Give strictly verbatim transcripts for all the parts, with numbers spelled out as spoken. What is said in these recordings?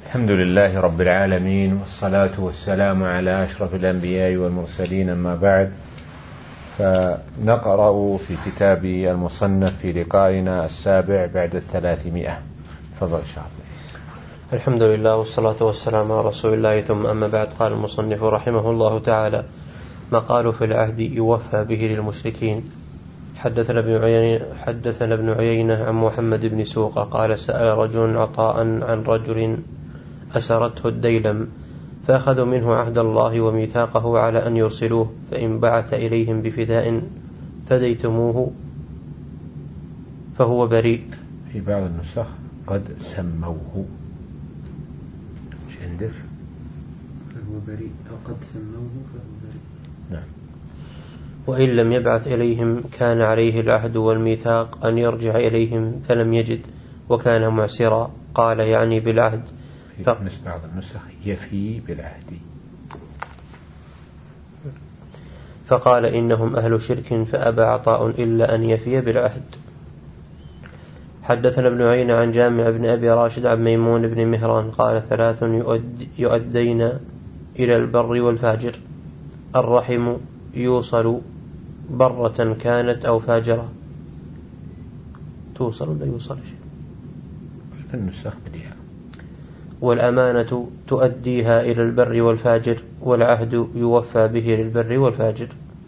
الحمد لله رب العالمين، والصلاة والسلام على أشرف الأنبياء والمرسلين، أما بعد، فنقرأ في كتاب المصنف في لقائنا السابع بعد الثلاثمائة. تفضل شيخ. الحمد لله والصلاة والسلام على رسول الله، ثم أما بعد. قال المصنف رحمه الله تعالى: مقال في العهد يوفى به للمشركين. حدثنا ابن عيينة, حدثنا ابن عيينة عن محمد بن سوقة قال: سأل رجل عطاء عن رجل أسرته الديلم، فأخذوا منه عهد الله وميثاقه على أن يرسلوه، فإن بعث إليهم بفداء فديتموه فهو بريء. في بعض النسخ قد سموه شندر فهو بريء، أو قد سموه فهو بريء. نعم. وإن لم يبعث إليهم كان عليه العهد والميثاق أن يرجع إليهم، فلم يجد وكان معسرا. قال: يعني بالعهد. في بعض النسخ يفي بالعهد. فقال: إنهم أهل شرك، فأبى عطاء إلا أن يفي بالعهد. حدثنا ابن عيينة عن جامع بن أبي راشد عن ميمون بن مهران قال: ثلاث يؤدين إلى البر والفاجر: الرحم يوصل برة كانت أو فاجرة. توصل ولا يوصل؟ في النسخ بديها. والأمانة تؤديها إلى البر والفاجر، والعهد يوفى به للبر والفاجر.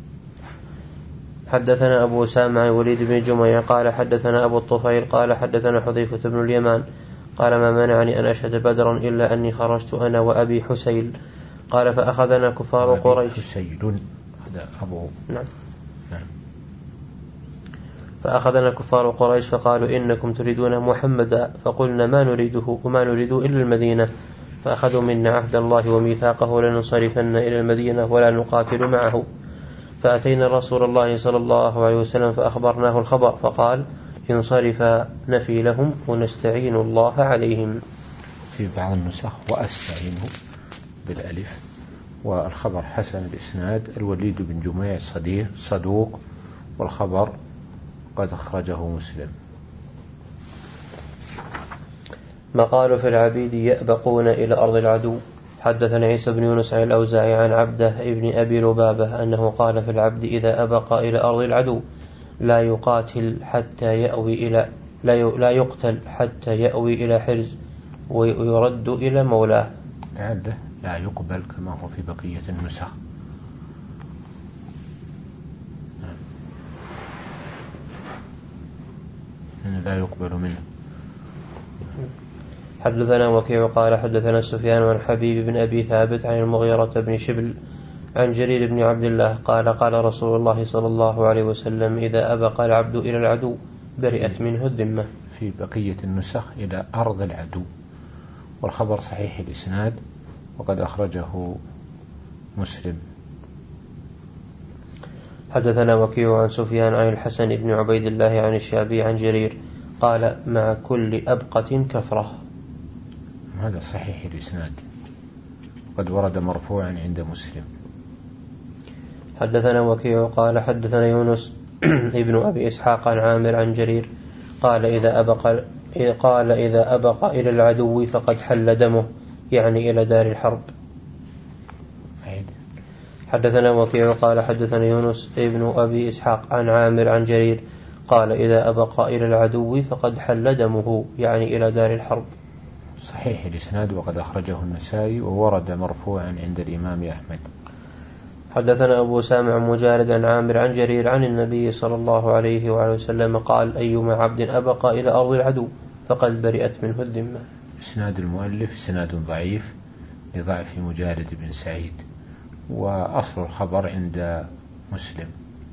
حدثنا أبو سامع وليد بن جميع قال: حدثنا أبو الطفيل قال: حدثنا حذيفة بن اليمان قال: ما منعني أن أشهد بدرا إلا أني خرجت أنا وأبي حسيل. قال: فأخذنا كفار قريش. حسيل هذا أبو. نعم. نعم. فأخذنا كفار قريش فقالوا: إنكم تريدون محمدا، فقلنا: ما نريده وما نريد إلا المدينة. فأخذوا منا عهد الله وميثاقه لننصرفن إلى المدينة ولا نقاتل معه. فأتينا رسول الله صلى الله عليه وسلم فأخبرناه الخبر، فقال: انصرفا نفي لهم ونستعين الله عليهم. في بعض النسخ وأستعينه بالألف. والخبر حسن الإسناد. الوليد بن جميع صديق صدوق، والخبر قد أخرجه مسلم. مقال في العبيد يأبقون إلى أرض العدو. حدثنا عيسى بن يونس عن الأوزاعي عن عبده ابن أبي لبابة أنه قال: في العبد إذا أبق إلى أرض العدو لا يقاتل حتى يأوي إلى لا يقتل حتى يأوي إلى حرز ويرد إلى مولاه. العبد لا يقبل كما هو في بقية النسخ. لا يقبل منه. حدثنا وكيع قال: حدثنا سفيان عن حبيب بن أبي ثابت عن المغيرة بن شبل عن جرير بن عبد الله قال: قال رسول الله صلى الله عليه وسلم: إذا أبق العبد إلى العدو برئت منه الذمة. في بقية النسخ إلى أرض العدو، والخبر صحيح الإسناد وقد أخرجه مسلم. حدثنا وكيع عن سفيان عن الحسن بن عبيد الله عن الشعبي عن جرير قال: مع كل أبقة كفرة. هذا صحيح الإسناد قد ورد مرفوعا عند مسلم. حدثنا وكيع قال: حدثنا يونس ابن أبي إسحاق عن عامر عن جرير قال: إذا أبق قال إذا أبق إلى العدو فقد حل دمه، يعني إلى دار الحرب. حدثنا وكيع قال: حدثنا يونس ابن أبي إسحاق عن عامر عن جرير قال: إذا أبق إلى العدو فقد حل دمه، يعني إلى دار الحرب. صحيح الإسناد وقد أخرجه النسائي وورد مرفوعا عند الإمام أحمد. حدثنا أبو سامع مجالد عن عامر عن جرير عن النبي صلى الله عليه وآله وسلم قال: أيما عبد أبق إلى أرض العدو فقد برئت منه الذمة. إسناد المؤلف إسناد ضعيف لضعف مجالد بن سعيد، وأصل الخبر عند مسلم.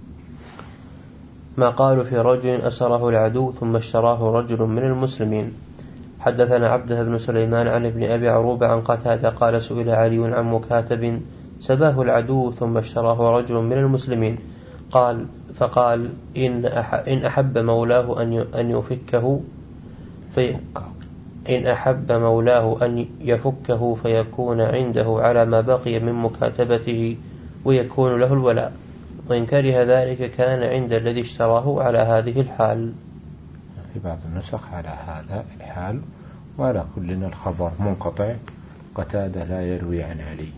ما قالوا في رجل أسره العدو ثم اشتراه رجل من المسلمين. حدثنا عبده بن سليمان عن ابن أبي عروبة عن قتادة قال: سئل علي عن مكاتب سباه العدو ثم اشتراه رجل من المسلمين، قال فقال: إن إن أحب مولاه أن يفكه في إن أحب مولاه أن يفكه فيكون عنده على ما بقي من مكاتبته ويكون له الولاء، وإن كره ذلك كان عند الذي اشتراه على هذه الحال. في بعض النسخ على هذا الحال، وعلى كل الخبر منقطع، قتادة لا يروي عن علي.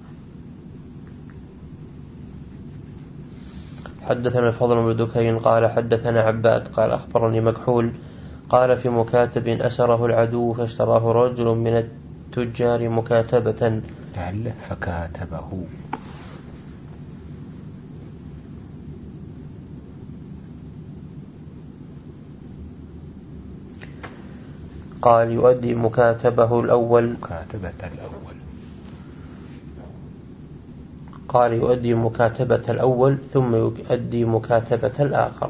حدثنا الفضل بن دكين قال حدثنا عباد قال أخبرني مكحول قال في مكاتب أسره العدو فاشتراه رجل من التجار مكاتبة لعله فكاتبه. قال يؤدي مكاتبه الأول مكاتبة الأول قال يؤدي مكاتبة الأول ثم يؤدي مكاتبة الآخر.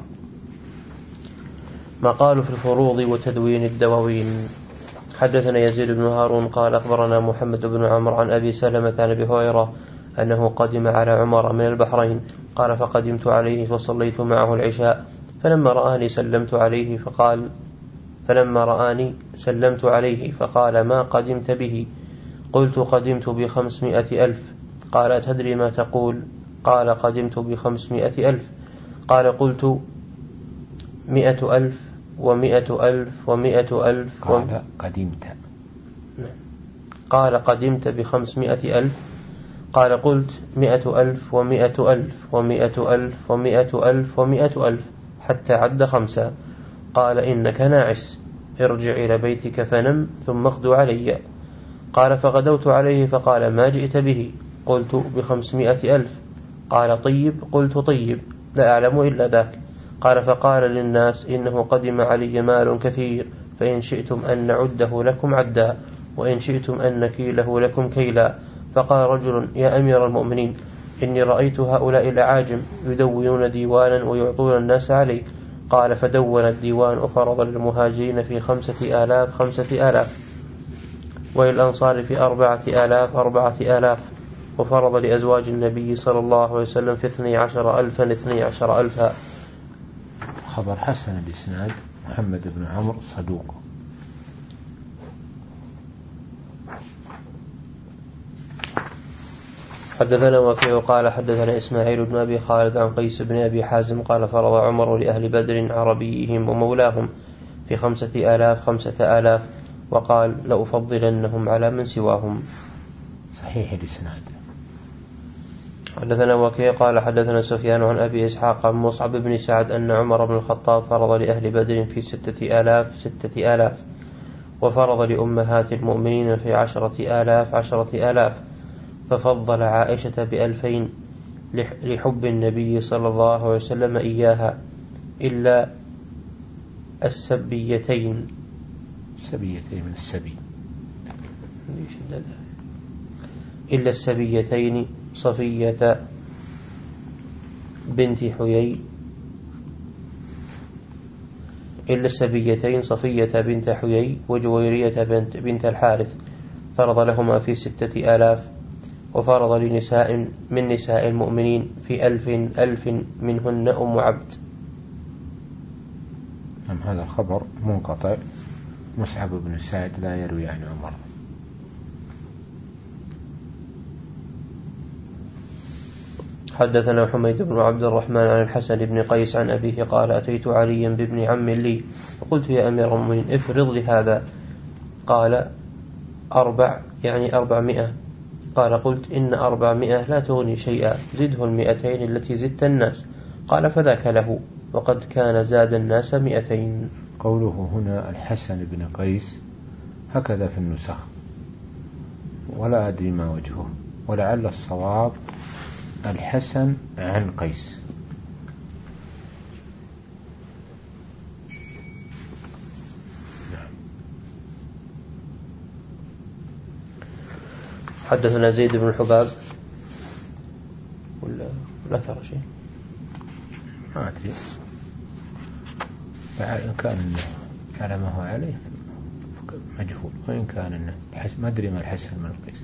ما قالوا في الفروض وتدوين الدواوين. حدثنا يزيد بن هارون قال أخبرنا محمد بن عمرو عن أبي سلمة عن أبي هريرة أنه قدم على عمر من البحرين قال فقدمت عليه فصليت معه العشاء فلما رآني سلمت عليه فقال فلما رآني سلمت عليه فقال ما قدمت به؟ قلت قدمت بخمسمائة ألف. قال أتدري ما تقول؟ قال قدمت بخمسمائة ألف. قال قلت مئة ألف ومئة ألف ومئة ألف قال قدمت قال قدمت بخمسمائة ألف. قال قلت مئة ألف ومئة ألف ومئة ألف ومئة ألف ومئة ألف حتى عد خمسة. قال إنك ناعس، ارجع إلى بيتك فنم ثم اغدو علي. قال فغدوت عليه فقال ما جئت به؟ قلت بخمسمائة ألف. قال طيب. قلت طيب، لا أعلم إلا ذاك. قال فقال للناس إنه قدم علي مال كثير، فإن شئتم أن نعده لكم عدا، وإن شئتم أن نكيله لكم كيلا. فقال رجل يا أمير المؤمنين إني رأيت هؤلاء الأعاجم يدونون ديوانا ويعطون الناس عليه. قال فدون الديوان وفرض للمهاجرين في خمسة آلاف خمسة آلاف، وللأنصار في أربعة آلاف أربعة آلاف، وفرض لأزواج النبي صلى الله عليه وسلم في اثني عشر ألفا اثني عشر ألفا. خبر حسن بإسناد محمد بن عمرو صدوق. حدثنا وكيع قال حدثنا إسماعيل بن أبي خالد عن قيس بن أبي حازم قال فرض عمر لأهل بدر عربيهم ومولاهم في خمسة آلاف خمسة آلاف، وقال لأفضلنهم على من سواهم. صحيح الإسناد. حدثنا وكيع قال حدثنا سفيان عن أبي إسحاق عن مصعب بن سعد أن عمر بن الخطاب فرض لأهل بدر في ستة آلاف ستة آلاف، وفرض لأمهات المؤمنين في عشرة آلاف عشرة آلاف، ففضل عائشة بألفين لحب النبي صلى الله عليه وسلم إياها إلا السبيتين سبيتين من السبي إلا السبيتين صفية بنت حيي إلا السبيتين صفية بنت حيي وجويرية بنت, بنت الحارث، فرض لهما في ستة آلاف، وفرض لنساء من نساء المؤمنين في ألف ألف منهن أم عبد. أم هذا الخبر منقطع، مصعب بن سعد لا يروي عن عمر. حدثنا حميد بن عبد الرحمن عن الحسن بن قيس عن أبيه قال أتيت عليا بابن عم لي فقلت يا أمير المؤمنين افرض لهذا. قال أربع يعني أربعمائة. قال قلت إن أربعمائة لا تغني شيئا، زده المئتين التي زدت الناس. قال فذاك له، وقد كان زاد الناس مئتين. قوله هنا الحسن بن قيس هكذا في النسخ، ولا أدري ما وجهه، ولعل الصواب الحسن عن قيس. حدثنا زيد بن الحباب ولا لا ترى شيء ما أدري، إن كان على ما هو عليه مجهول، وإن كان ما أدري ما الحسن من القيس.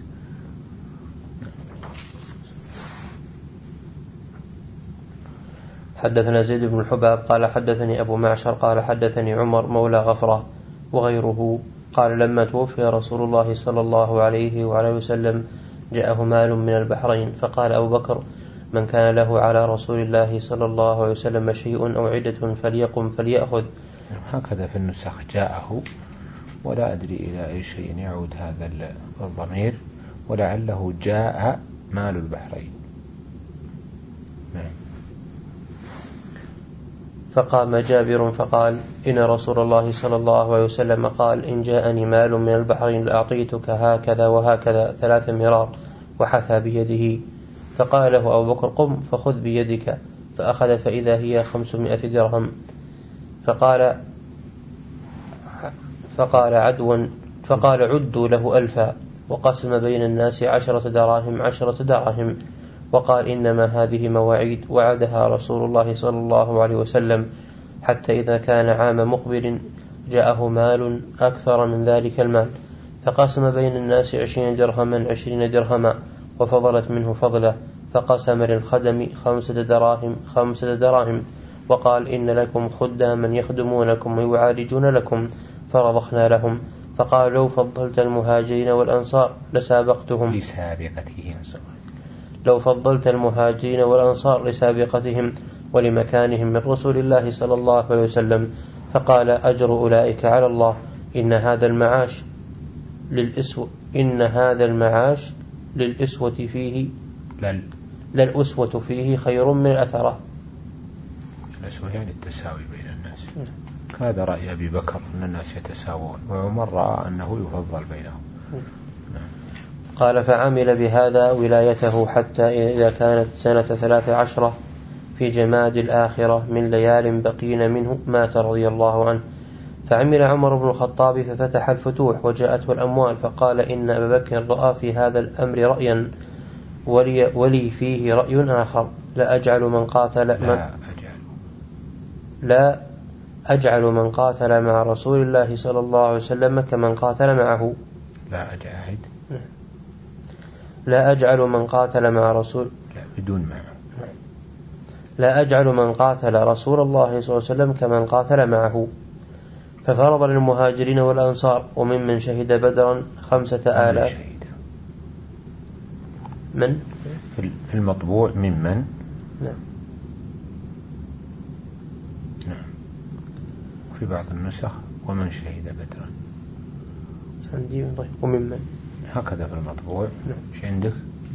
حدثنا زيد بن الحباب قال حدثني أبو معشر قال حدثني عمر مولى غفرة وغيره قال لما توفي رسول الله صلى الله عليه وعلى وسلم جاءه مال من البحرين، فقال أبو بكر من كان له على رسول الله صلى الله عليه وسلم شيء أو عدة فليقم فليأخذ. هكذا في النسخ جاءه ولا أدري إلى أي شيء يعود هذا الضمير، ولعله جاء مال البحرين. نعم. فقام جابر فقال إن رسول الله صلى الله عليه وسلم قال إن جاءني مال من البحرين لأعطيتك هكذا وهكذا ثلاث مرار، وحثى بيده. فقال له أبو بكر قم فخذ بيدك، فأخذ فإذا هي خمسمائة درهم. فقال فقال عدوا فقال عدوا له ألفا، وقسم بين الناس عشرة دراهم عشرة دراهم، وقال إنما هذه مواعيد وعدها رسول الله صلى الله عليه وسلم، حتى إذا كان عام مقبل جاءه مال أكثر من ذلك المال، فقسم بين الناس عشرين درهما عشرين درهما، وفضلت منه فضله، فقسم للخدم خمسة دراهم خمسة دراهم، وقال إن لكم خداما يخدمونكم ويعالجون لكم، فرضخنا لهم. فقال لو فضلت المهاجرين والأنصار لسابقتهم لسابقتهم لو فضلت المهاجرين والأنصار لسابقتهم ولمكانهم من رسول الله صلى الله عليه وسلم. فقال أجر أولئك على الله، إن هذا المعاش للإسوة إن هذا المعاش للإسوة فيه لل للأسوة فيه خير من الأثرة. الأسوة يعني التساوي بين الناس. هذا رأي أبي بكر أن الناس يتساوون، وعمر رأى أنه يفضل بينهم. قال فعمل بهذا ولايته حتى إذا كانت سنة ثلاث عشرة في جماد الآخرة من ليال بقين منه مات رضي الله عنه. فعمل عمر بن الخطاب ففتح الفتوح وجاءته الأموال، فقال إن أبا بكر رأى في هذا الأمر رأيا ولي, ولي فيه رأي آخر، لا أجعل من قاتل من لا أجعل لا أجعل من قاتل مع رسول الله صلى الله عليه وسلم كمن قاتل معه لا أجاهد لا أجعل من قاتل مع رسول لا بدون مع لا أجعل من قاتل رسول الله صلى الله عليه وسلم كمن قاتل معه. ففرض للمهاجرين والأنصار وممن شهد بدرا خمسة آلاف. من في المطبوع ممن نعم نعم في بعض النسخ ومن شهد بدرا عندي طيب وممن هكذا في المطبوع. ايش عندك؟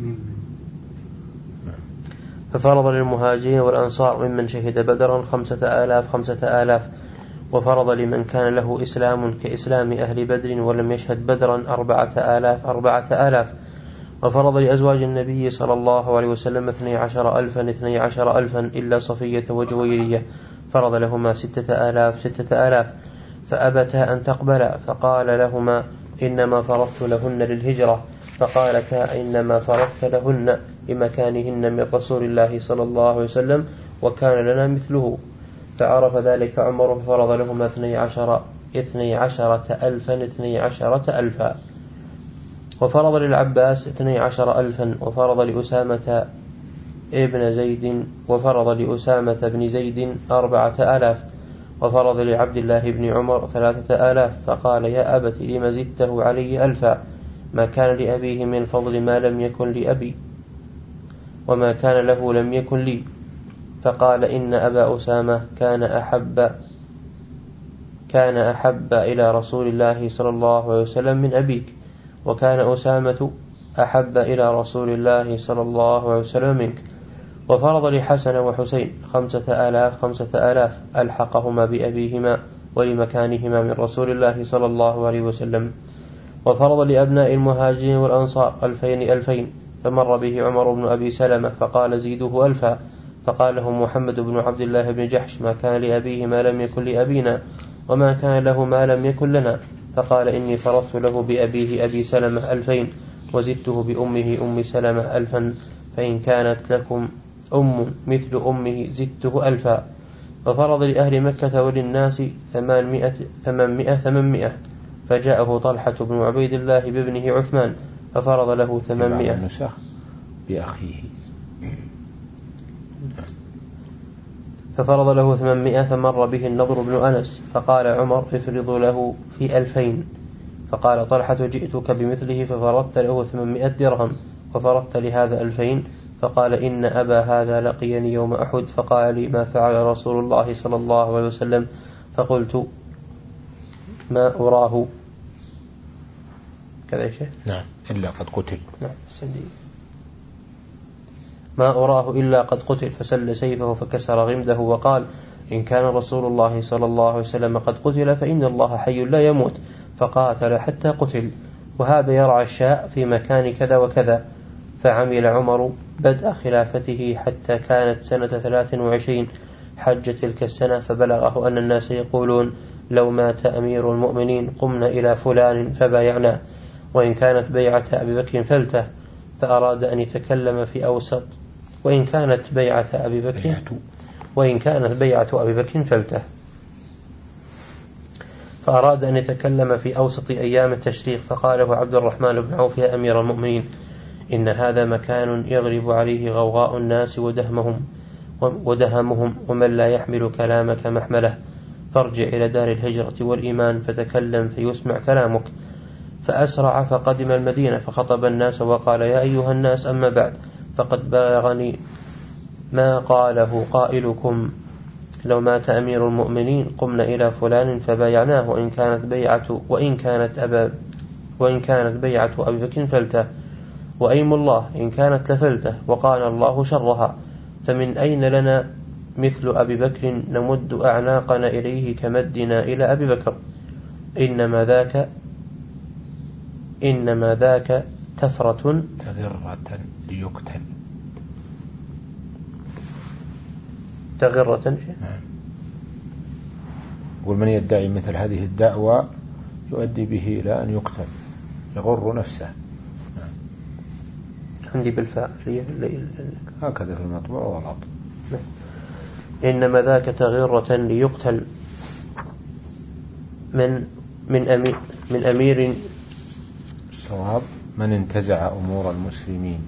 ففرض للمهاجرين والأنصار ممن شهد بدرا خمسة آلاف خمسة آلاف، وفرض لمن كان له إسلام كإسلام أهل بدر ولم يشهد بدرا أربعة آلاف أربعة آلاف، وفرض لأزواج النبي صلى الله عليه وسلم اثني عشر ألفا اثني عشر ألفا إلا صفية وجويرية، فرض لهما ستة آلاف ستة آلاف، فأبتا أن تقبلا، فقال لهما إنما فرضت لهن للهجرة، فقالتا إنما فرضت لهن لمكانهن من رسول الله صلى الله عليه وسلم وكان لنا مثله. فعرف ذلك عمر ففرض لهما اثني عشر اثني عشرة ألفا اثني عشرة ألفا، وفرض للعباس اثني عشر ألفا، وفرض لأسامة ابن زيد وفرض لأسامة بن زيد أربعة آلاف، وفرض لعبد الله بن عمر ثلاثة آلاف، فقال يا أبت لم زدته علي ألفا، ما كان لأبيه من الفضل ما لم يكن لأبي وما كان له لم يكن لي. فقال إن أبا أسامة كان أحب كان أحب إلى رسول الله صلى الله عليه وسلم من أبيك، وكان أسامة أحب إلى رسول الله صلى الله عليه وسلم منك. وفرض لحسن وحسين خمسة آلاف خمسة آلاف ألحقهما بأبيهما ولمكانهما من رسول الله صلى الله عليه وسلم. وفرض لأبناء المهاجرين والأنصار ألفين ألفين، فمر به عمر بن أبي سلمة فقال زيده ألفا، فقال له محمد بن عبد الله بن جحش ما كان لأبيه ما لم يكن لأبينا وما كان له ما لم يكن لنا، فقال إني فرضت له بأبيه أبي سلمة ألفين وزدته بأمه أم سلمة ألفا، فإن كانت لكم أم مثل أمه زدته ألفا. وفرض لأهل مكة وللناس ثمانمائة ثمانمائة ثمانمائة، فجاءه طلحة بن عبيد الله بابنه عثمان ففرض له ثمانمائة بأخيه ففرض له ثمانمائة، فمر به النضر بن أنس فقال عمر افرض له في ألفين، فقال طلحة جئتك بمثله ففرضت له ثمانمائة درهم وفرضت لهذا ألفين، فقال إن أبا هذا لقيني يوم أحد فقال لي ما فعل رسول الله صلى الله عليه وسلم، فقلت ما أراه كذا يا شيخ. نعم إلا قد قتل. نعم السندي. ما أراه إلا قد قتل، فسل سيفه فكسر غمده وقال إن كان رسول الله صلى الله عليه وسلم قد قتل فإن الله حي لا يموت، فقاتل حتى قتل، وهذا يرعى الشاء في مكان كذا وكذا. فعمل عمر بدء خلافته حتى كانت سنة ثلاث وعشرين حج تلك السنة، فبلغه أن الناس يقولون لو مات أمير المؤمنين قمنا إلى فلان فبايعنا، وإن كانت بيعة أبي بكر فلته، فأراد أن يتكلم في أوسط وإن كانت بيعة أبي بكر وإن كانت بيعة أبي بكر فلته فأراد أن يتكلم في أوسط أيام التشريق، فقاله عبد الرحمن بن عوف يا أمير المؤمنين إن هذا مكان يغلب عليه غوغاء الناس ودهمهم ودهمهم ومن لا يحمل كلامك محمله، فارجع إلى دار الهجرة والإيمان فتكلم فيسمع كلامك. فأسرع فقدم المدينة فخطب الناس وقال يا أيها الناس أما بعد، فقد بلغني ما قاله قائلكم لو مات أمير المؤمنين قمنا إلى فلان فبايعناه، وإن كانت بيعة وإن كانت أبا وإن كانت بيعة أبي بكر فلته، وأيم الله إن كانت لفلته، وقال الله شرها، فمن أين لنا مثل أبي بكر نمد أعناقنا إليه كمدنا إلى أبي بكر، إنما ذاك إنما ذاك تفرة تغرة ليقتل. تغرة ومن يدعي مثل هذه الدعوة يؤدي به إلى أن يقتل، يغر نفسه. عندي بالفاء هكذا في المطبوع غلط. إنما ذاك تغرة ليقتل من من أمير من أمير الصواب من انتزع أمور المسلمين.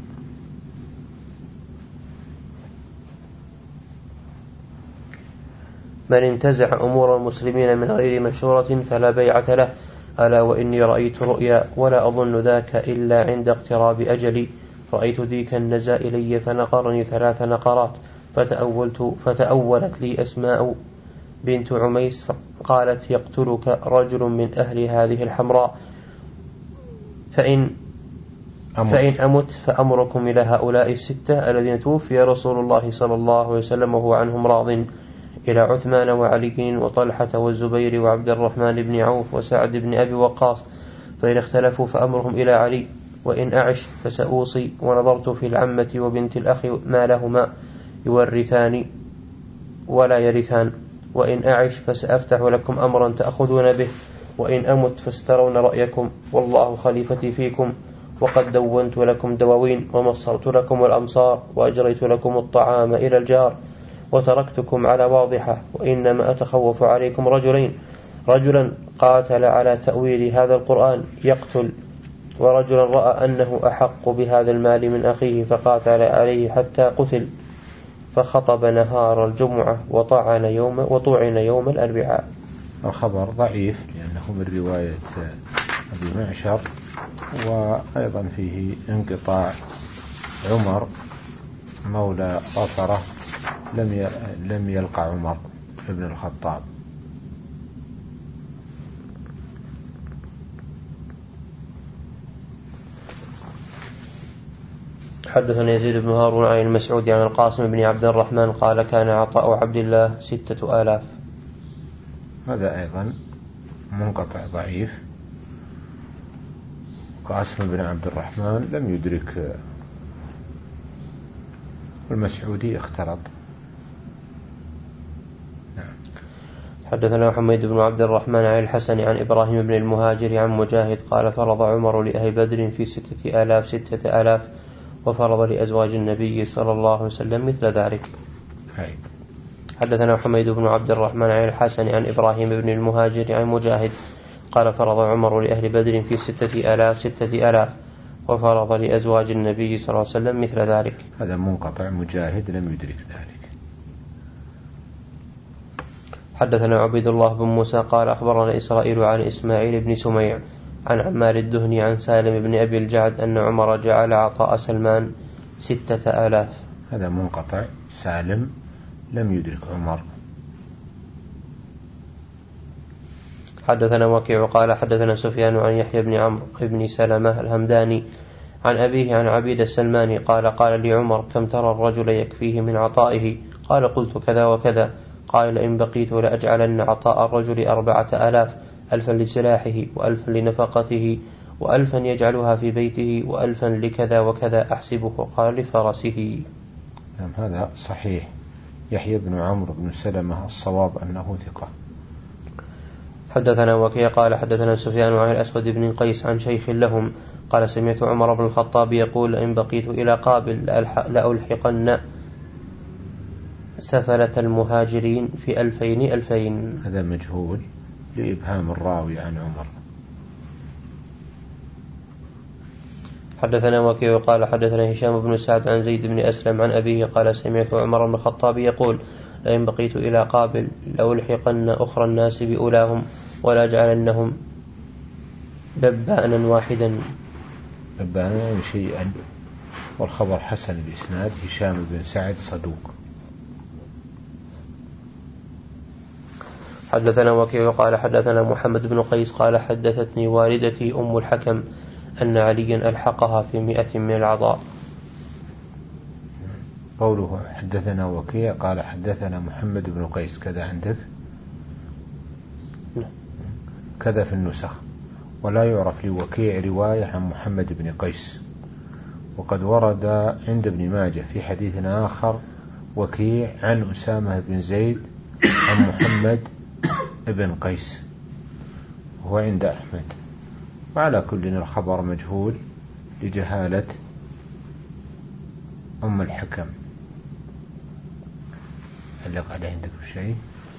من انتزع أمور المسلمين من غير مشورة فلا بيعة له، ألا وإني رأيت رؤيا ولا أظن ذاك إلا عند اقتراب أجلي، رأيت ديكا نزا إلي فنقرني ثلاث نقرات، فتأولت فتأولت لي أسماء بنت عميس قالت يقتلك رجل من أهل هذه الحمراء، فإن أمر. فإن أمت فأمركم إلى هؤلاء الستة الذين توفي رسول الله صلى الله عليه وسلم وهو عنهم راض، إلى عثمان وعلي وطلحة والزبير وعبد الرحمن بن عوف وسعد بن أبي وقاص، فإن اختلفوا فأمرهم إلى علي، وإن أعش فسأوصي، ونظرت في العمة وبنت الأخ ما لهما يورثان ولا يرثان، وإن أعش فسأفتح لكم أمرا تأخذون به، وإن أمت فاسترون رأيكم، والله خليفتي فيكم، وقد دونت لكم دواوين ومصرت لكم الأمصار وأجريت لكم الطعام إلى الجار، وتركتكم على واضحة، وإنما أتخوف عليكم رجلين، رجلا قاتل على تأويل هذا القرآن يقتل، ورجلا رأى أنه أحق بهذا المال من أخيه فقاتل عليه حتى قتل، فخطب نهار الجمعة وطعن يوم وطعن يوم الأربعاء. الخبر ضعيف لأنه من رواية أبي معشر، وأيضا فيه انقطاع عمر مولى غفرة لم لم يلقى عمر ابن الخطاب. حدثنا يزيد بن هارون عن المسعود عن القاسم بن عبد الرحمن قال كان عطاء عبد الله ستة آلاف. هذا أيضا منقطع ضعيف. قاسم بن عبد الرحمن لم يدرك المسعودي، اختلط. حدثنا حميد بن عبد الرحمن عن الحسن عن إبراهيم بن المهاجر عن مجاهد قال فرض عمر لأهل بدر في ستة آلاف ستة آلاف، وفرض لأزواج النبي صلى الله عليه وسلم مثل ذلك. هاي. حدثنا حميد بن عبد الرحمن عن الحسن عن إبراهيم بن المهاجر عن مجاهد قال فرض عمر لأهل بدر في ستة آلاف ستة آلاف، وفرض لأزواج النبي صلى الله عليه وسلم مثل ذلك. هذا منقطع، مجاهد لم يدرك ذلك. حدثنا عبيد الله بن موسى قال أخبرنا إسرائيل عن إسماعيل بن سميع عن عمار الدهني عن سالم بن أبي الجعد أن عمر جعل عطاء سلمان ستة آلاف. هذا منقطع، سالم لم يدرك عمر. حدثنا وكيع قال حدثنا سفيان عن يحيى بن عمرو بن سلمة الهمداني عن أبيه عن عبيد السلماني قال قال لي عمر كم ترى الرجل يكفيه من عطائه؟ قال قلت كذا وكذا. قال لئن بقيت لأجعلن عطاء الرجل أربعة آلاف، ألفا لسلاحه وألفا لنفقته وألفا يجعلها في بيته وألفا لكذا وكذا أحسبه. قال لفرسه. نعم هذا صحيح. يحيى بن عمرو بن سلمة الصواب أنه ثقة. حدثنا وكيع قال حدثنا سفيان عن الأسود بن قيس عن شيخ لهم قال سمعت عمر بن الخطاب يقول إن بقيت إلى قابل لألحقن سفلة المهاجرين في ألفين ألفين. هذا مجهول لإبهام الراوي عن عمر. حدثنا وكيع قال حدثنا هشام بن سعد عن زيد بن أسلم عن أبيه قال سمعت عمر بن الخطاب يقول لئن بقيت إلى قابل لألحقن أخرى الناس بأولاهم ولا جعلنهم ببانا واحدا. ببانا شيئا. والخبر حسن الإسناد. هشام بن سعد صدوق. حدثنا وكيع قال حدثنا محمد بن قيس قال حدثتني والدتي أم الحكم أن عليا ألحقها في مئة من العطاء. قوله حدثنا وكيع قال حدثنا محمد بن قيس كذا عندك كذا في النسخ، ولا يعرف لوكيع رواية عن محمد بن قيس. وقد ورد عند ابن ماجه في حديث آخر وكيع عن أسامة بن زيد عن محمد بن قيس، وهو عند أحمد. وعلى كل الخبر مجهول لجهالة أم الحكم. علق عليه عندك شيء؟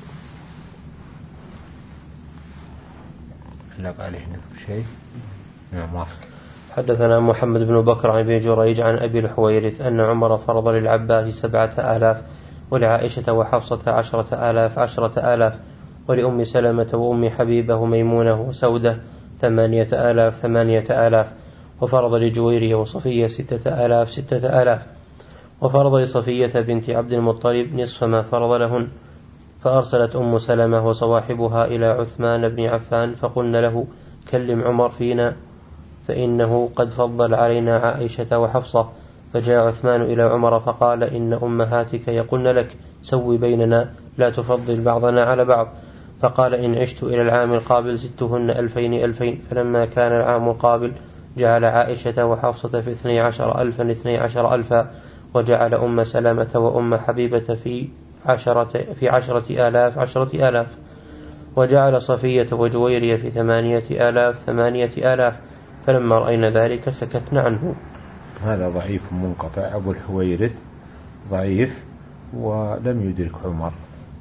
علق عليه عندك شيء؟ نعم واصل. حدثنا محمد بن بكر عن ابن جريج عن أبي الحويرث أن عمر فرض للعباس سبعة آلاف ولعائشة وحفصة عشرة آلاف عشرة آلاف ولأم سلمة وأم حبيبة وميمونة وسودة ثمانية آلاف ثمانية آلاف وفرض لجويرية وصفية ستة آلاف ستة آلاف وفرض لصفية بنت عبد المطلب نصف ما فرض لهن. فأرسلت أم سلمة وصواحبها إلى عثمان بن عفان فقلن له كلم عمر فينا فإنه قد فضل علينا عائشة وحفصة. فجاء عثمان إلى عمر فقال إن أمهاتك يقولن لك سوي بيننا لا تفضل بعضنا على بعض. فقال إن عشت إلى العام القابل زدتهن ألفين ألفين. فلما كان العام القابل جعل عائشة وحفصة في اثني عشر ألفا اثني عشر ألفا وجعل أم سلمة وأم حبيبة في عشرة في عشرة آلاف عشرة آلاف وجعل صفية وجويرية في ثمانية آلاف ثمانية آلاف. فلما رأينا ذلك سكتنا عنه. هذا ضعيف منقطع. أبو الحويرث ضعيف ولم يدرك عمر.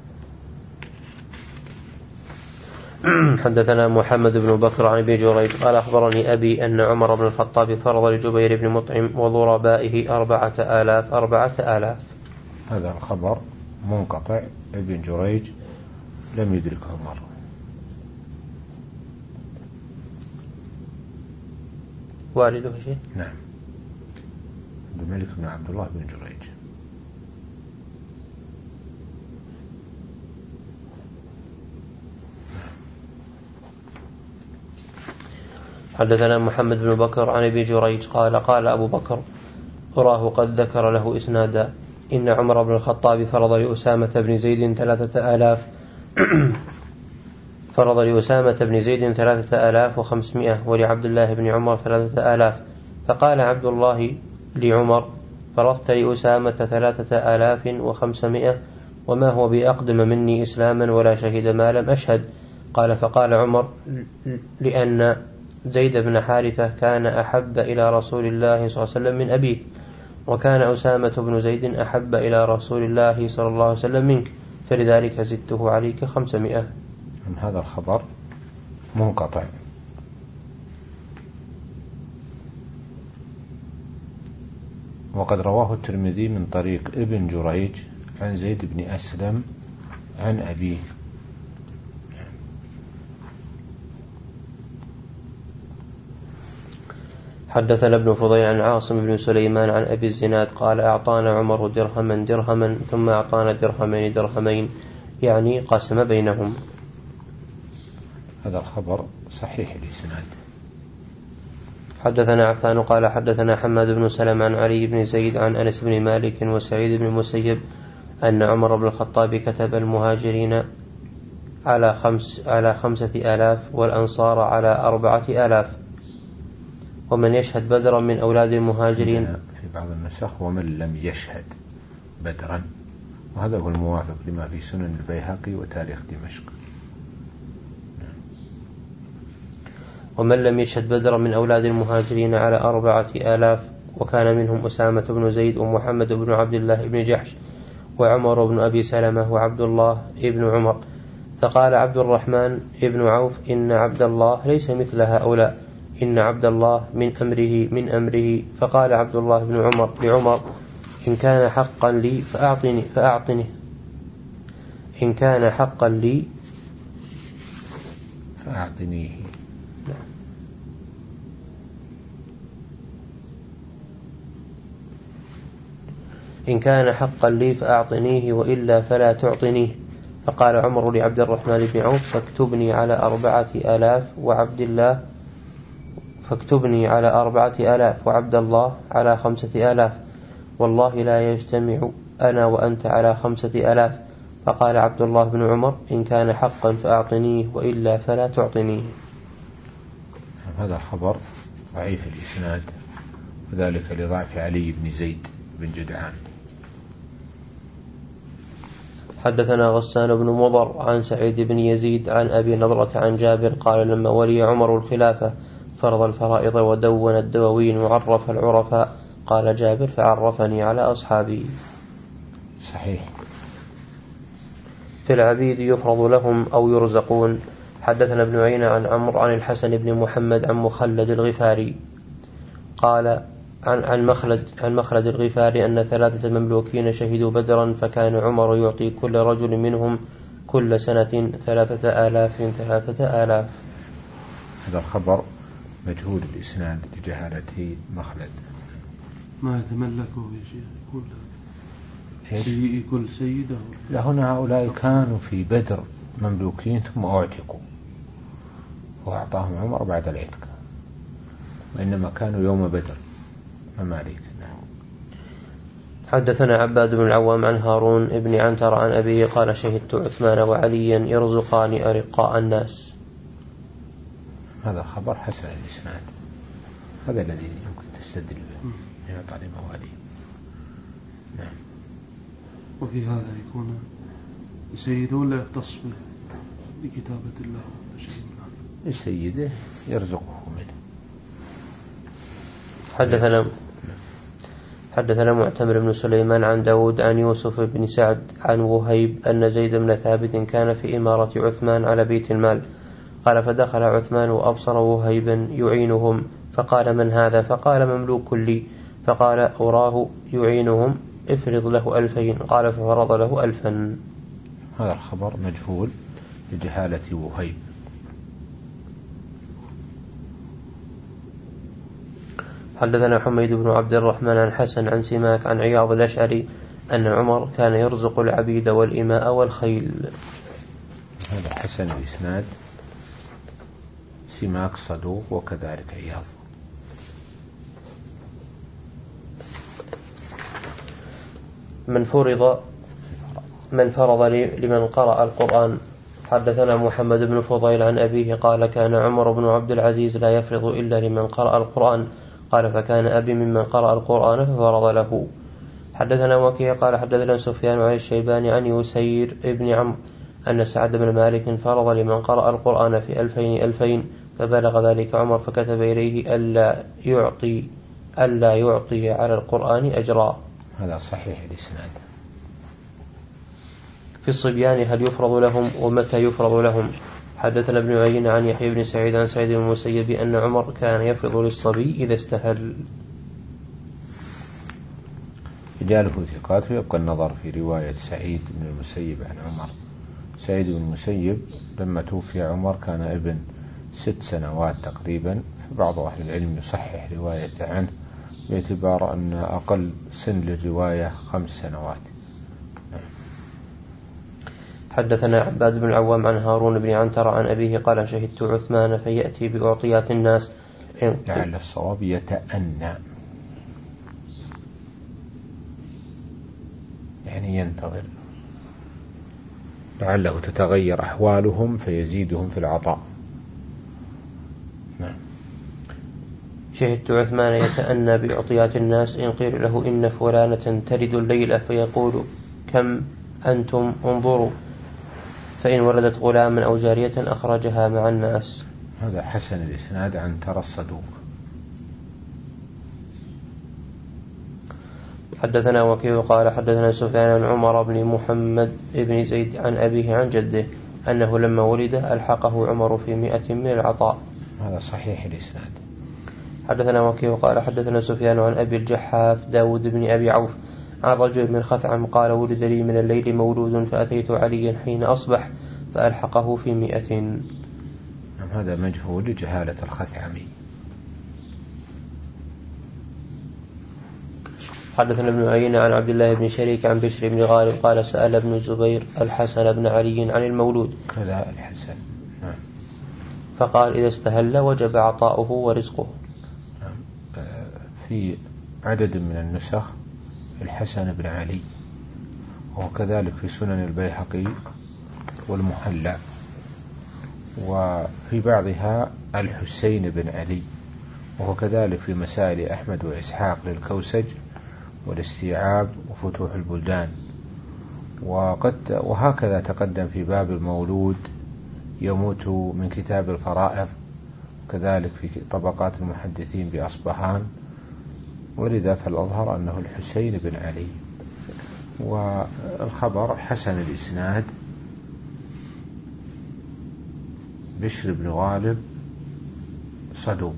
حدثنا محمد بن بكر عن ابن جريج قال أخبرني أبي أن عمر بن الخطاب فرض لجبير بن مطعم وضربائه أربعة آلاف أربعة آلاف. هذا الخبر منقطع. ابن جريج لم يدرك عمر. والده شيء؟ نعم عبد الملك بن عبد الله بن جريج. حدثنا محمد بن بكر عن ابي جريج قال قال أبو بكر أراه قد ذكر له إسنادا إن عمر بن الخطاب فرض لأسامة بن زيد ثلاثة آلاف فرض لأسامة بن زيد ثلاثة آلاف وخمسمائة ولعبد الله بن عمر ثلاثة آلاف. فقال عبد الله لعمر فرضت لأسامة ثلاثة آلاف وخمسمائة وما هو بأقدم مني إسلاما ولا شهد ما لم أشهد. قال فقال عمر لأن زيد بن حارثة كان أحب إلى رسول الله صلى الله عليه وسلم من أبيك وكان أسامة بن زيد أحب إلى رسول الله صلى الله عليه وسلم منك فلذلك زدته عليك خمسمائة. هذا الخبر منقطع. وقد رواه الترمذي من طريق ابن جريج عن زيد بن أسلم عن أبيه. حدثنا ابن فضيل عن عاصم بن سليمان عن أبي الزناد قال أعطانا عمر درهما درهما ثم أعطانا درهمين درهمين يعني قسم بينهم. هذا الخبر صحيح الإسناد. حدثنا عفان قال حدثنا حماد بن سلمة عن علي بن زيد عن أنس بن مالك وسعيد بن المسيب أن عمر بن الخطاب كتب المهاجرين على خمس على خمسة آلاف والأنصار على أربعة آلاف، ومن يشهد بدرا من أولاد المهاجرين في بعض النسخ ومن لم يشهد بدرا، وهذا هو الموافق لما في سنن البيهقي وتاريخ دمشق. ومن لم يشهد بدرا من أولاد المهاجرين على أربعة آلاف، وكان منهم أسامة بن زيد ومحمد بن عبد الله بن جحش وعمر بن أبي سلمة وعبد الله بن عمر. فقال عبد الرحمن بن عوف إن عبد الله ليس مثل هؤلاء، إن عبد الله من أمره من أمره. فقال عبد الله بن عمر لعمر إن كان حقا لي فأعطني فأعطني إن كان حقا لي فأعطنيه. إن كان حقا لي فأعطنيه وإلا فلا تعطنيه. فقال عمر لعبد الرحمن بن عوف فاكتبني على أربعة آلاف وعبد الله فاكتبني على أربعة آلاف وعبد الله على خمسة آلاف، والله لا يجتمع أنا وأنت على خمسة آلاف. فقال عبد الله بن عمر إن كان حقا فأعطنيه وإلا فلا تعطنيه. هذا الخبر ضعيف الإسناد، وذلك لضعف علي بن زيد بن جدعان. حدثنا غسان بن مضر عن سعيد بن يزيد عن أبي نضرة عن جابر قال لما ولي عمر الخلافة فرض الفرائض ودون الدواوين وعرف العرفاء. قال جابر فعرفني على أصحابي. صحيح. في العبيد يفرض لهم أو يرزقون. حدثنا ابن عيينة عن عمرو عن الحسن بن محمد عن مخلد الغفاري قال عن عن مخلد عن مخلد الغفاري أن ثلاثة مملوكين شهدوا بدرا، فكان عمر يعطي كل رجل منهم كل سنة ثلاثة آلاف ثلاثة آلاف. هذا الخبر مجهول الإسناد لجهالة مخلد. ما يتملكه يا شيخ يقول كل سيده. لا، هنا هؤلاء كانوا في بدر مملوكين ثم أعتقوا وأعطاهم عمر بعد العتق، وإنما كانوا يوم بدر مماليك. حدثنا عباد بن العوام عن هارون بن عنتر عن أبيه قال شهدت عثمان وعليا يرزقان أرقاء الناس. هذا الخبر حسن الإسناد، هذا الذي يمكن تستدل به يعطى لمواليه. نعم. وفي هذا يكون سيده ولا يختص بكتابة الله سيده يرزقه منه. حدثنا حدثنا معتمر بن سليمان عن داود عن يوسف بن سعد عن وهيب أن زيد بن ثابت كان في إمارة عثمان على بيت المال. قال فدخل عثمان وأبصر وهيبا يعينهم، فقال من هذا؟ فقال مملوك لي. فقال أراه يعينهم، افرض له ألفين. قال ففرض له ألفا. هذا الخبر مجهول لجهالة وهيب. حدثنا حميد بن عبد الرحمن عن حسن عن سماك عن عياض الأشعري أن عمر كان يرزق العبيد والإماء والخيل. هذا حسن الإسناد، سماك صدوق وكذلك عياض. من فرض من فرض لمن قرأ القرآن. حدثنا محمد بن فضيل عن أبيه قال كان عمر بن عبد العزيز لا يفرض إلا لمن قرأ القرآن. قال فكان أبي ممن قرأ القرآن ففرض له. حدثنا وكيع قال حدثنا سفيان عن الشيباني عن يسير ابن عمرو أن سعد بن مالك فرض لمن قرأ القرآن في ألفين ألفين، فبلغ ذلك عمر فكتب إليه ألا يعطي ألا يعطي على القرآن أجرا. هذا صحيح الإسناد. في الصبيان هل يفرض لهم ومتى يفرض لهم؟ حدثنا ابن عيينة عن يحيى بن سعيد عن سعيد بن المسيب أن عمر كان يفرض للصبي إذا استهل. رجاله ثقات، ويبقى النظر في رواية سعيد بن المسيب عن عمر. سعيد بن المسيب لما توفي عمر كان ابن ست سنوات تقريبا، فبعض أهل العلم يصحح روايته عنه باعتبار أن أقل سن للرواية خمس سنوات. حدثنا عباد بن العوام عن هارون بن عنتر عن أبيه قال شهدت عثمان فيأتي بأعطيات الناس. لعل الصواب يتأنى، يعني ينتظر، لعله تتغير أحوالهم فيزيدهم في العطاء. نعم. شهدت عثمان يتأنى بأعطيات الناس، إن قيل له إن فلانة تلد الليلة فيقول كم أنتم انظروا، فإن ولدت غلاما أو جارية أخرجها مع الناس. هذا حسن الإسناد عن ترى الصدوق. حدثنا وكيع قال حدثنا سفيان عن عمر بن محمد بن زيد عن أبيه عن جده أنه لما ولد ألحقه عمر في مئة من العطاء. هذا صحيح الإسناد. حدثنا وكيع قال حدثنا سفيان عن أبي الجحاف داود بن أبي عوف عن رجل من خثعم قال ولد لي من الليل مولود فأتيت عليا حين أصبح فألحقه في مئة. هذا مجهول لجهالة الخثعمي. حدثنا ابن عيينة عن عبد الله بن شريك عن بشر بن غالب قال سأل ابن الزبير الحسن بن علي عن المولود كذا الحسن نعم. فقال إذا استهل وجب عطاؤه ورزقه. نعم. في عدد من النسخ الحسن بن علي، وكذلك في سنن البيهقي والمحلى، وفي بعضها الحسين بن علي، وهو كذلك في مسائل أحمد وإسحاق للكوسج والاستيعاب وفتوح البلدان. وقد وهكذا تقدم في باب المولود يموت من كتاب الفرائض، كذلك في طبقات المحدثين بأصبهان، ولذا فالأظهر أنه الحسين بن علي. والخبر حسن الإسناد، بشر بن غالب صدوق.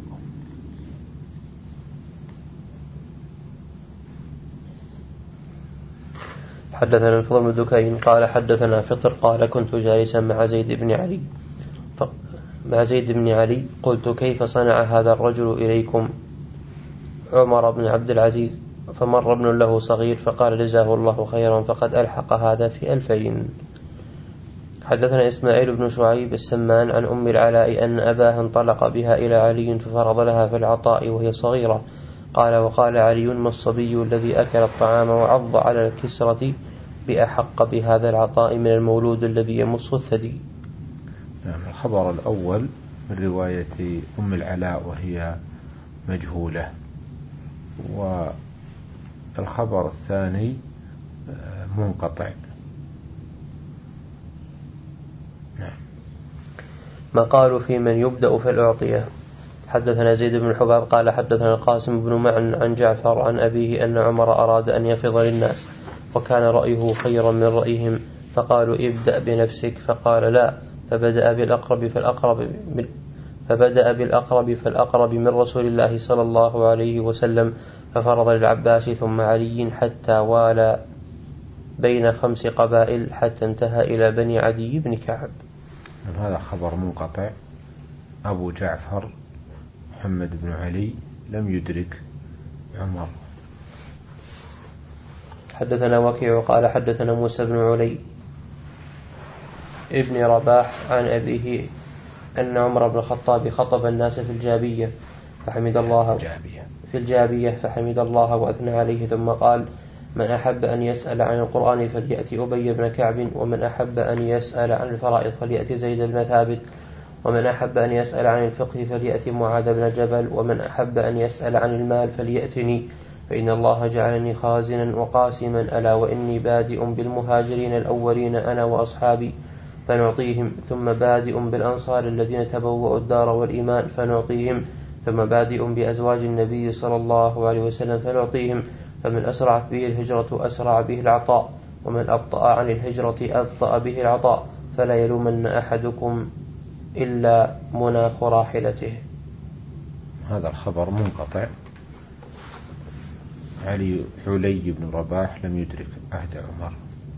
حدثنا الفضل بن دكين قال حدثنا فطر قال كنت جالسا مع زيد بن علي مع زيد بن علي قلت كيف صنع هذا الرجل إليكم عمر بن عبد العزيز؟ فمر ابن له صغير فقال جزاه الله خيرا فقد ألحق هذا في ألفين. حدثنا إسماعيل بن شعيب السمان عن أم العلاء أن أباها انطلق بها إلى علي ففرض لها في العطاء وهي صغيرة. قال وقال علي ما الصبي الذي أكل الطعام وعض على الكسرة بأحق بهذا العطاء من المولود الذي يمص الثدي. نعم. الخبر الأول من رواية أم العلاء وهي مجهولة، والخبر الثاني منقطع. نعم. ما قالوا في من يبدأ في الأعطية. حدثنا زيد بن الحباب قال حدثنا القاسم بن معن عن جعفر عن أبيه أن عمر أراد أن يفض للناس وكان رأيه خيرا من رأيهم فقالوا ابدأ بنفسك فقال لا، فبدأ بالأقرب فالأقرب فبدأ بالأقرب فالأقرب من رسول الله صلى الله عليه وسلم ففرض للعباس ثم علي حتى والى بين خمس قبائل حتى انتهى إلى بني عدي بن كعب. هذا خبر منقطع. أبو جعفر محمد بن علي لم يدرك عمر. حدثنا وكيع قال حدثنا موسى بن علي ابن رباح عن أبيه أن عمر بن الخطاب خطب الناس في الجابية فحمد الله في الجابية فحمد الله وأثنى عليه ثم قال من أحب أن يسأل عن القرآن فليأتي أبي بن كعب، ومن أحب أن يسأل عن الفرائض فليأتي زيد بن ثابت، ومن أحب أن يسأل عن الفقه فليأتي معاذ بن جبل، ومن أحب أن يسأل عن المال فليأتني فإن الله جعلني خازنا وقاسما، ألا وإني بادئ بالمهاجرين الأولين أنا وأصحابي فنعطيهم، ثم بادئ بالأنصار الذين تبوأوا الدار والإيمان فنعطيهم، ثم بادئ بأزواج النبي صلى الله عليه وسلم فنعطيهم، فمن أسرعت به الهجرة أسرع به العطاء، ومن أبطأ عن الهجرة أبطأ به العطاء، فلا يلومن أحدكم إلا مناخ راحلته. هذا الخبر منقطع. علي علي بن رباح لم يدرك عهد عمر.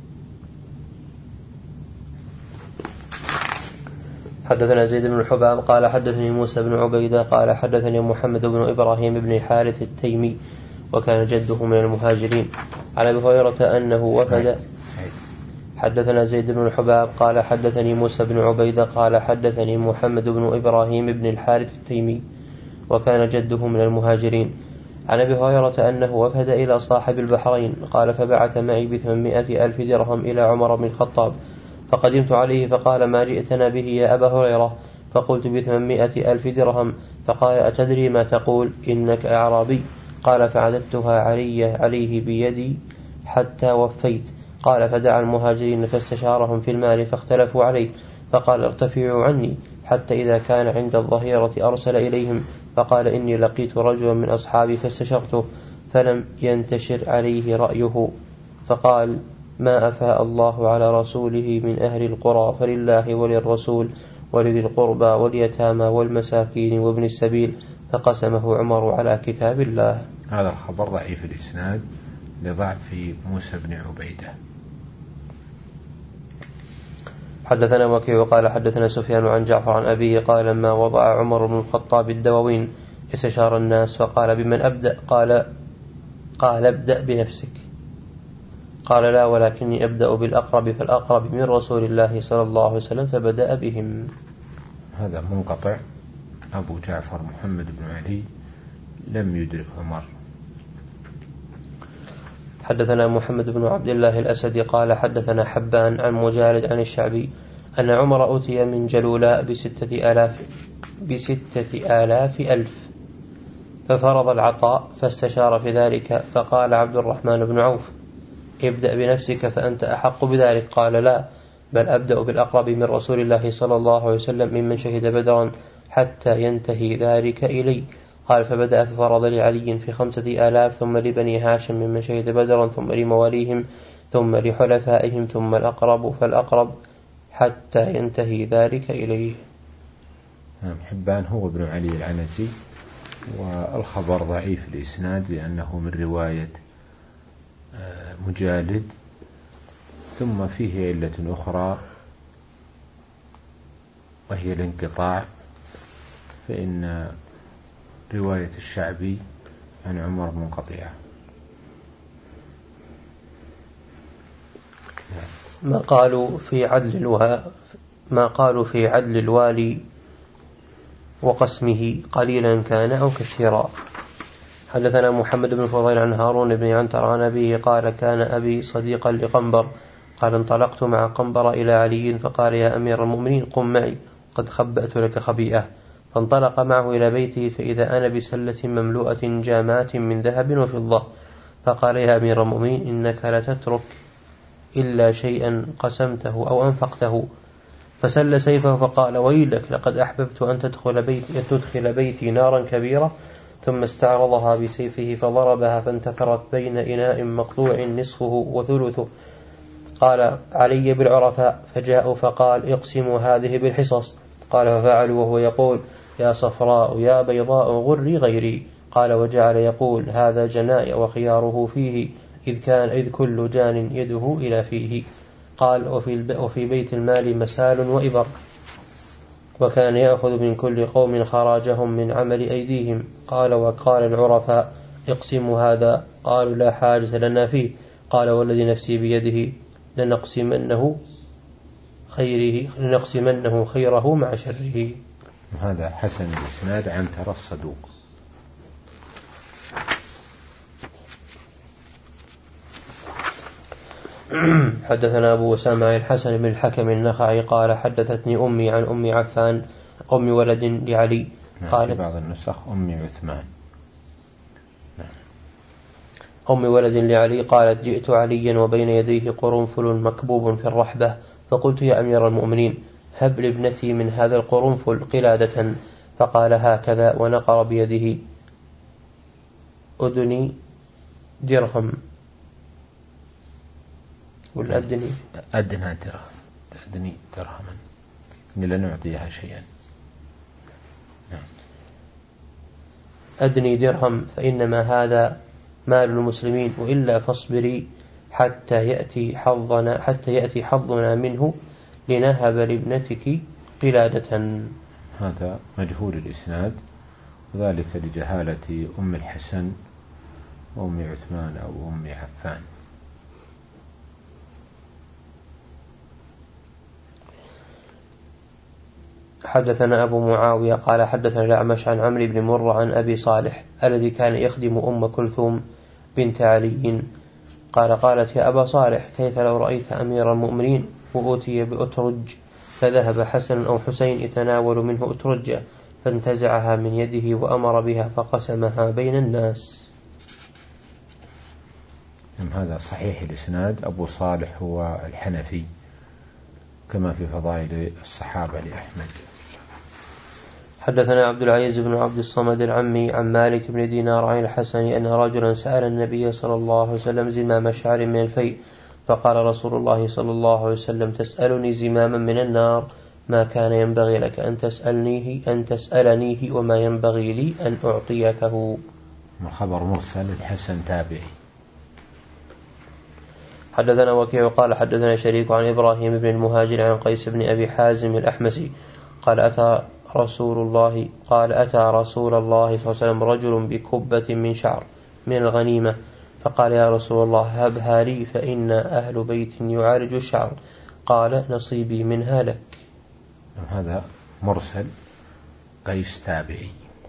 حدثنا زيد بن الحباب قال حدثني موسى بن عبيدة قال حدثني محمد بن إبراهيم بن حارث التيمي وكان جده من المهاجرين عن أبي هريرة أنه وفد. حدثنا زيد بن الحباب قال حدثني موسى بن عبيدة قال حدثني محمد بن إبراهيم بن الحارث التيمي وكان جده من المهاجرين عن أبي هريرة أنه وفد إلى صاحب البحرين قال فبعث معي بثمانمائة ألف درهم إلى عمر بن الخطاب فقدمت عليه فقال ما جئتنا به يا أبا هريرة؟ فقلت بثمانمائة ألف درهم. فقال أتدري ما تقول؟ إنك أعرابي. قال فعددتها علي عليه بيدي حتى وفيت. قال فدعا المهاجرين فاستشارهم في المال فاختلفوا عليه فقال ارتفعوا عني حتى إذا كان عند الظهيرة أرسل إليهم فقال إني لقيت رجلا من أصحابي فاستشرته فلم ينتشر عليه رأيه فقال ما أفاء الله على رسوله من أهل القرى فلله وللرسول ولذي القربى واليتامى والمساكين وابن السبيل فقسمه عمر على كتاب الله. هذا الخبر ضعيف الإسناد لضعف موسى بن عبيدة. حدثنا وكيع وقال حدثنا سفيان عن جعفر عن أبيه قال لما وضع عمر بن الخطاب الدواوين استشار الناس فقال بمن أبدأ؟ قال قال ابدأ بنفسك. قال لا ولكني أبدأ بالأقرب فالأقرب من رسول الله صلى الله عليه وسلم فبدأ بهم. هذا منقطع. أبو جعفر محمد بن علي لم يدرك عمر. حدثنا محمد بن عبد الله الأسدي قال حدثنا حبان عن مجالد عن الشعبي أن عمر أوتي من جلولاء بستة آلاف بستة آلاف ألف ففرض العطاء فاستشار في ذلك فقال عبد الرحمن بن عوف ابدأ بنفسك فأنت أحق بذلك. قال لا بل أبدأ بالأقرب من رسول الله صلى الله عليه وسلم ممن شهد بدرا حتى ينتهي ذلك إلي. قال فبدأ ففرض لعلي في خمسة آلاف ثم لبني هاشم ممن شهد بدرا ثم لمواليهم ثم لحلفائهم ثم الأقرب فالأقرب حتى ينتهي ذلك إليه. حبان هو ابن علي العنزي والخبر ضعيف الإسناد لأنه من رواية مجالد ثم فيه علة أخرى وهي الانقطاع فإن رواية الشعبي عن عمر منقطعة. ما قالوا في عدل الوا... ما قالوا في عدل الوالي وقسمه قليلا كان أو كثيرا. حدثنا محمد بن فضيل عن هارون بن عنتر عن أبيه قال كان أبي صديقا لقنبر قال انطلقت مع قنبر إلى علي فقال يا أمير المؤمنين قم معي قد خبأت لك خبيئة. فانطلق معه إلى بيته فإذا أنا بسلة مملوءة جامات من ذهب وفضة فقال يا أمير المؤمنين إنك لتترك إلا شيئا قسمته أو أنفقته. فسل سيفه فقال ويلك لقد أحببت أن تدخل بيتي, تدخل بيتي نارا كبيرة. ثم استعرضها بسيفه فضربها فانتفرت بين إناء مقطوع نصفه وثلثه. قال علي بالعرفاء فجاءوا فقال اقسموا هذه بالحصص. قال ففعلوا وهو يقول يا صفراء يا بيضاء غري غيري. قال وجعل يقول هذا جناء وخياره فيه إذ كان إذ كل جان يده إلى فيه. قال وفي, وفي بيت المال مسال وإبر وكان يأخذ من كل قوم خراجهم من عمل أيديهم. قال وقال العرفاء اقسموا هذا. قالوا لا حاجة لنا فيه. قال والذي نفسي بيده لنقسمنه خيره لنقسمنه خيره مع شره. هذا حسن الإسناد عنتر الصدوق. حدثنا أبو أسامة الحسن بن الحكم النخعي قال حدثتني أمي عن أم عفان أم ولد لعلي قالت في بعض النسخ أم عثمان أم ولد لعلي قالت جئت عليا وبين يديه قرنفل مكبوب في الرحبة فقلت يا أمير المؤمنين هب لابنتي من هذا القرنفل قلادة. فقال هكذا ونقر بيده أدني درهم والأدني أدنى درهم أدني درهما لا نعطيها شيئا. أدني درهم فإنما هذا مال المسلمين وإلا فاصبري حتى يأتي حظنا حتى يأتي حظنا منه لنهب لابنتك قلادة. هذا مجهول الإسناد وذلك لجهالة أم الحسن وأم عثمان أو أم عفان. حدثنا أبو معاوية قال حدثنا الأعمش عن عمرو بن مرة عن أبي صالح الذي كان يخدم أم كلثوم بنت علي قال قالت يا أبا صالح كيف لو رأيت أمير المؤمنين وأوتي بأترج فذهب حسن أو حسين يتناول منه أترجة فانتزعها من يده وأمر بها فقسمها بين الناس. هذا صحيح الإسناد. أبو صالح هو الحنفي كما في فضائل الصحابة لأحمد. حدثنا عبد العزيز بن عبد الصمد العمي عن مالك بن دينار عن الحسن أن رجلا سأل النبي صلى الله عليه وسلم زمام شعر من الفيء فقال رسول الله صلى الله عليه وسلم تسألني زماما من النار ما كان ينبغي لك أن تسألنيه أن تسألنيه وما ينبغي لي أن أعطيكه. خبر مرسل الحسن تابعي. حدثنا وكيع قال حدثنا شريك عن إبراهيم بن المهاجر عن قيس بن أبي حازم الأحمسي قال أتى رسول الله قال أتى رسول الله صلى الله عليه وسلم رجل بكبة من شعر من الغنيمة فقال يا رسول الله هبها لي فإن أهل بيت يعالج الشعر قال نصيبي منها لك. هذا مرسل قيس تابعي.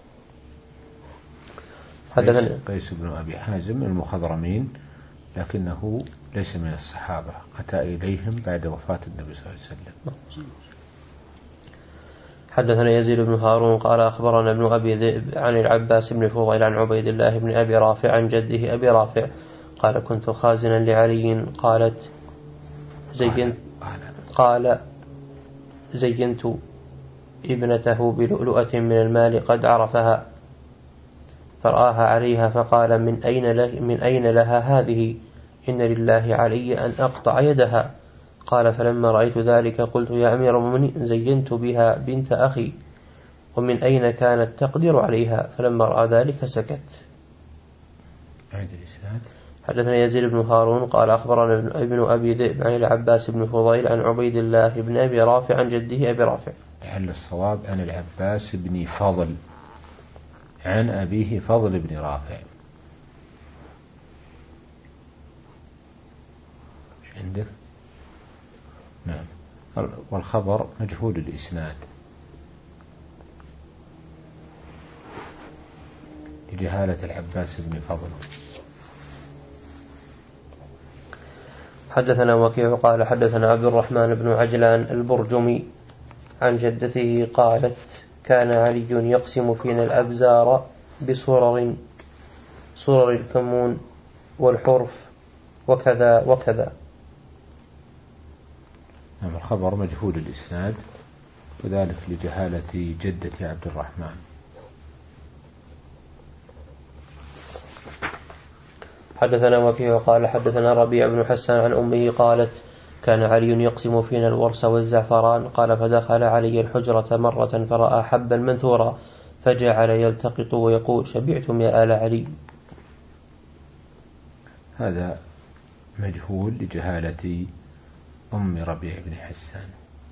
قيس, قيس بن أبي حازم المخضرمين لكنه ليس من الصحابة أتى إليهم بعد وفاة النبي صلى الله عليه وسلم. حدثنا يزيد بن هارون قال أخبرنا ابن أبي ذئب عن العباس بن فضيل عن عبيد الله بن أبي رافع عن جده أبي رافع قال كنت خازنا لعلي قالت زينت قال زينت ابنته بلؤلؤة من المال قد عرفها فرآها عليها فقال من أين, له من أين لها هذه إن لله علي أن أقطع يدها قال فلما رأيت ذلك قلت يا أمير المؤمنين زينت بها بنت أخي ومن أين كانت تقدر عليها فلما رأى ذلك سكت. حدثنا يزيد بن هارون قال أخبرنا ابن أبي ذئب عن العباس بن فضيل عن عبيد الله بن أبي رافع عن جده أبي رافع. حل الصواب عن العباس بن فضل عن أبيه فضل بن رافع. مش عندك؟ نعم. والخبر مجهول الإسناد لجهالة العباس بن فضل. حدثنا وكيع قال حدثنا عبد الرحمن بن عجلان البرجمي عن جدته قالت كان علي يقسم فينا الأبزار بصرر صرر الكمون والحرف وكذا وكذا. نعم. الخبر مجهول الإسناد وذلك لجهالة جدة عبد الرحمن. حدثنا وكيع قال حدثنا ربيع بن حسان عن أمه قالت كان علي يقسم فينا الورس والزعفران قال فدخل علي الحجرة مرة فرأى حبا منثورا فجعل يلتقط ويقول شبعتم يا آل علي. هذا مجهول لجهالة أم ربيع بن حسان.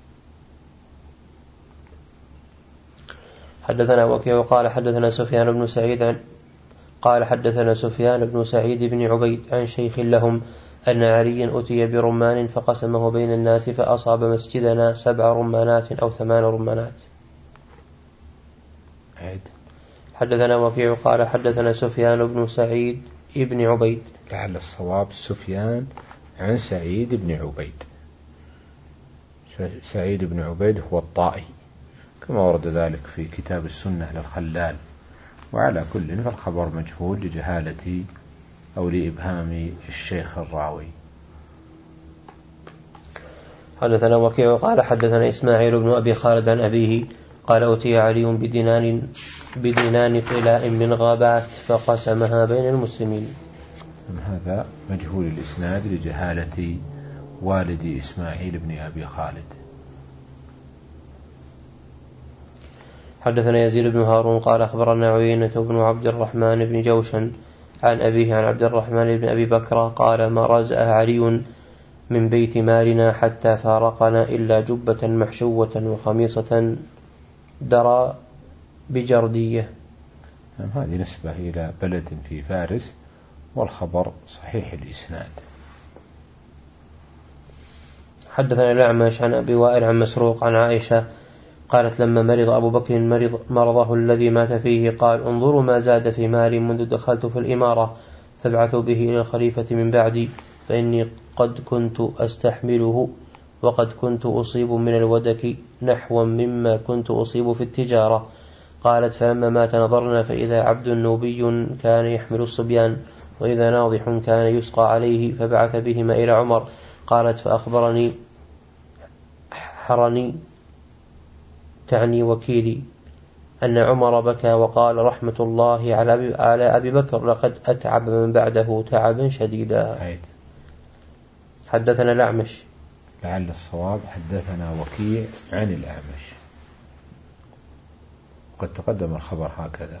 حدثنا وكيع قال حدثنا سفيان بن سعيد عن قال حدثنا سفيان بن سعيد بن عبيد عن شيخ لهم أن عليا أتي برمان فقسمه بين الناس فأصاب مسجدنا سبع رمانات أو ثمان رمانات. عيد. حدثنا وكيع قال حدثنا سفيان بن سعيد بن عبيد. لعل الصواب سفيان عن سعيد بن عبيد. سعيد بن عبيد هو الطائي كما ورد ذلك في كتاب السنة للخلال. وعلى كل فالخبر مجهول لجهالة أو لإبهام الشيخ الراوي. حدثنا وكيع قال حدثنا إسماعيل بن أبي خالد عن أبيه قال أتي علي بدينان بدينان طلاء من غابات فقسمها بين المسلمين. هذا مجهول الإسناد لجهالة والد إسماعيل بن أبي خالد. حدثنا يزيد بن هارون قال أخبرنا عيينة بن عبد الرحمن بن جوشن عن أبيه عن عبد الرحمن بن أبي بكر قال ما رزأ علي من بيت مالنا حتى فارقنا إلا جبة محشوة وخميصة درى بجردية. هذه نسبة إلى بلد في فارس والخبر صحيح الإسناد. حدثنا الأعمش عن أبي وائل عن مسروق عن عائشة قالت لما مرض أبو بكر مرض مرضه الذي مات فيه قال انظروا ما زاد في مالي منذ دخلت في الإمارة فابعثوا به إلى الخليفة من بعدي فإني قد كنت أستحمله وقد كنت أصيب من الودك نحو مما كنت أصيب في التجارة. قالت فلما مات نظرنا فإذا عبد نوبي كان يحمل الصبيان وإذا ناضح كان يسقى عليه فبعث بهما إلى عمر. قالت فأخبرني حرني تعني وكيلي أن عمر بكى وقال رحمة الله على أبي بكر لقد أتعب من بعده تعبا شديدا. حدثنا الأعمش لعل الصواب حدثنا وكيع عن الأعمش، وقد تقدم الخبر هكذا.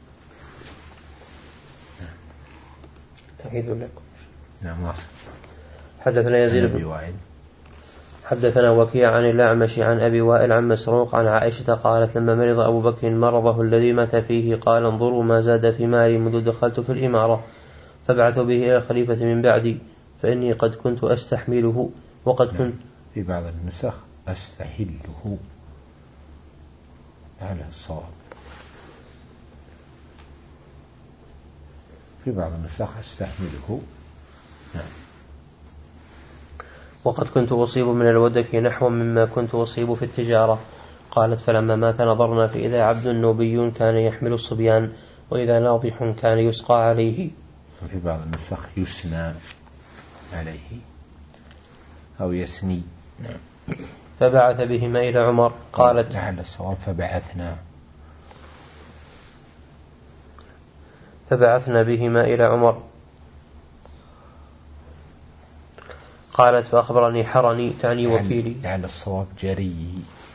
أعيد لكم. نعم. حدثنا يزيد بن وائل حدثنا وكيع عن الأعمش عن أبي وائل عن مسروق عن عائشة قالت لما مرض أبو بكر مرضه الذي مات فيه قال انظروا ما زاد في مالي منذ دخلت في الإمارة فبعثوا به إلى الخليفة من بعدي فإني قد كنت أستحمله وقد كنت في بعض النسخ أستحله على الصواب، في بعض النسخ أستحمله. نعم. وقد كنت أصيب من الودك نحو مما كنت أصيب في التجارة. قالت فلما مات نظرنا فإذا عبد نوبي كان يحمل الصبيان وإذا ناضح كان يسقى عليه. وفي بعض النسخ يسنى عليه أو يسني. نعم. فبعث بهما إلى عمر. قالت لعل الصواب فبعثنا فبعثنا بهما إلى عمر. قالت فأخبرني حرني تعني وكيلي لعل الصواب جري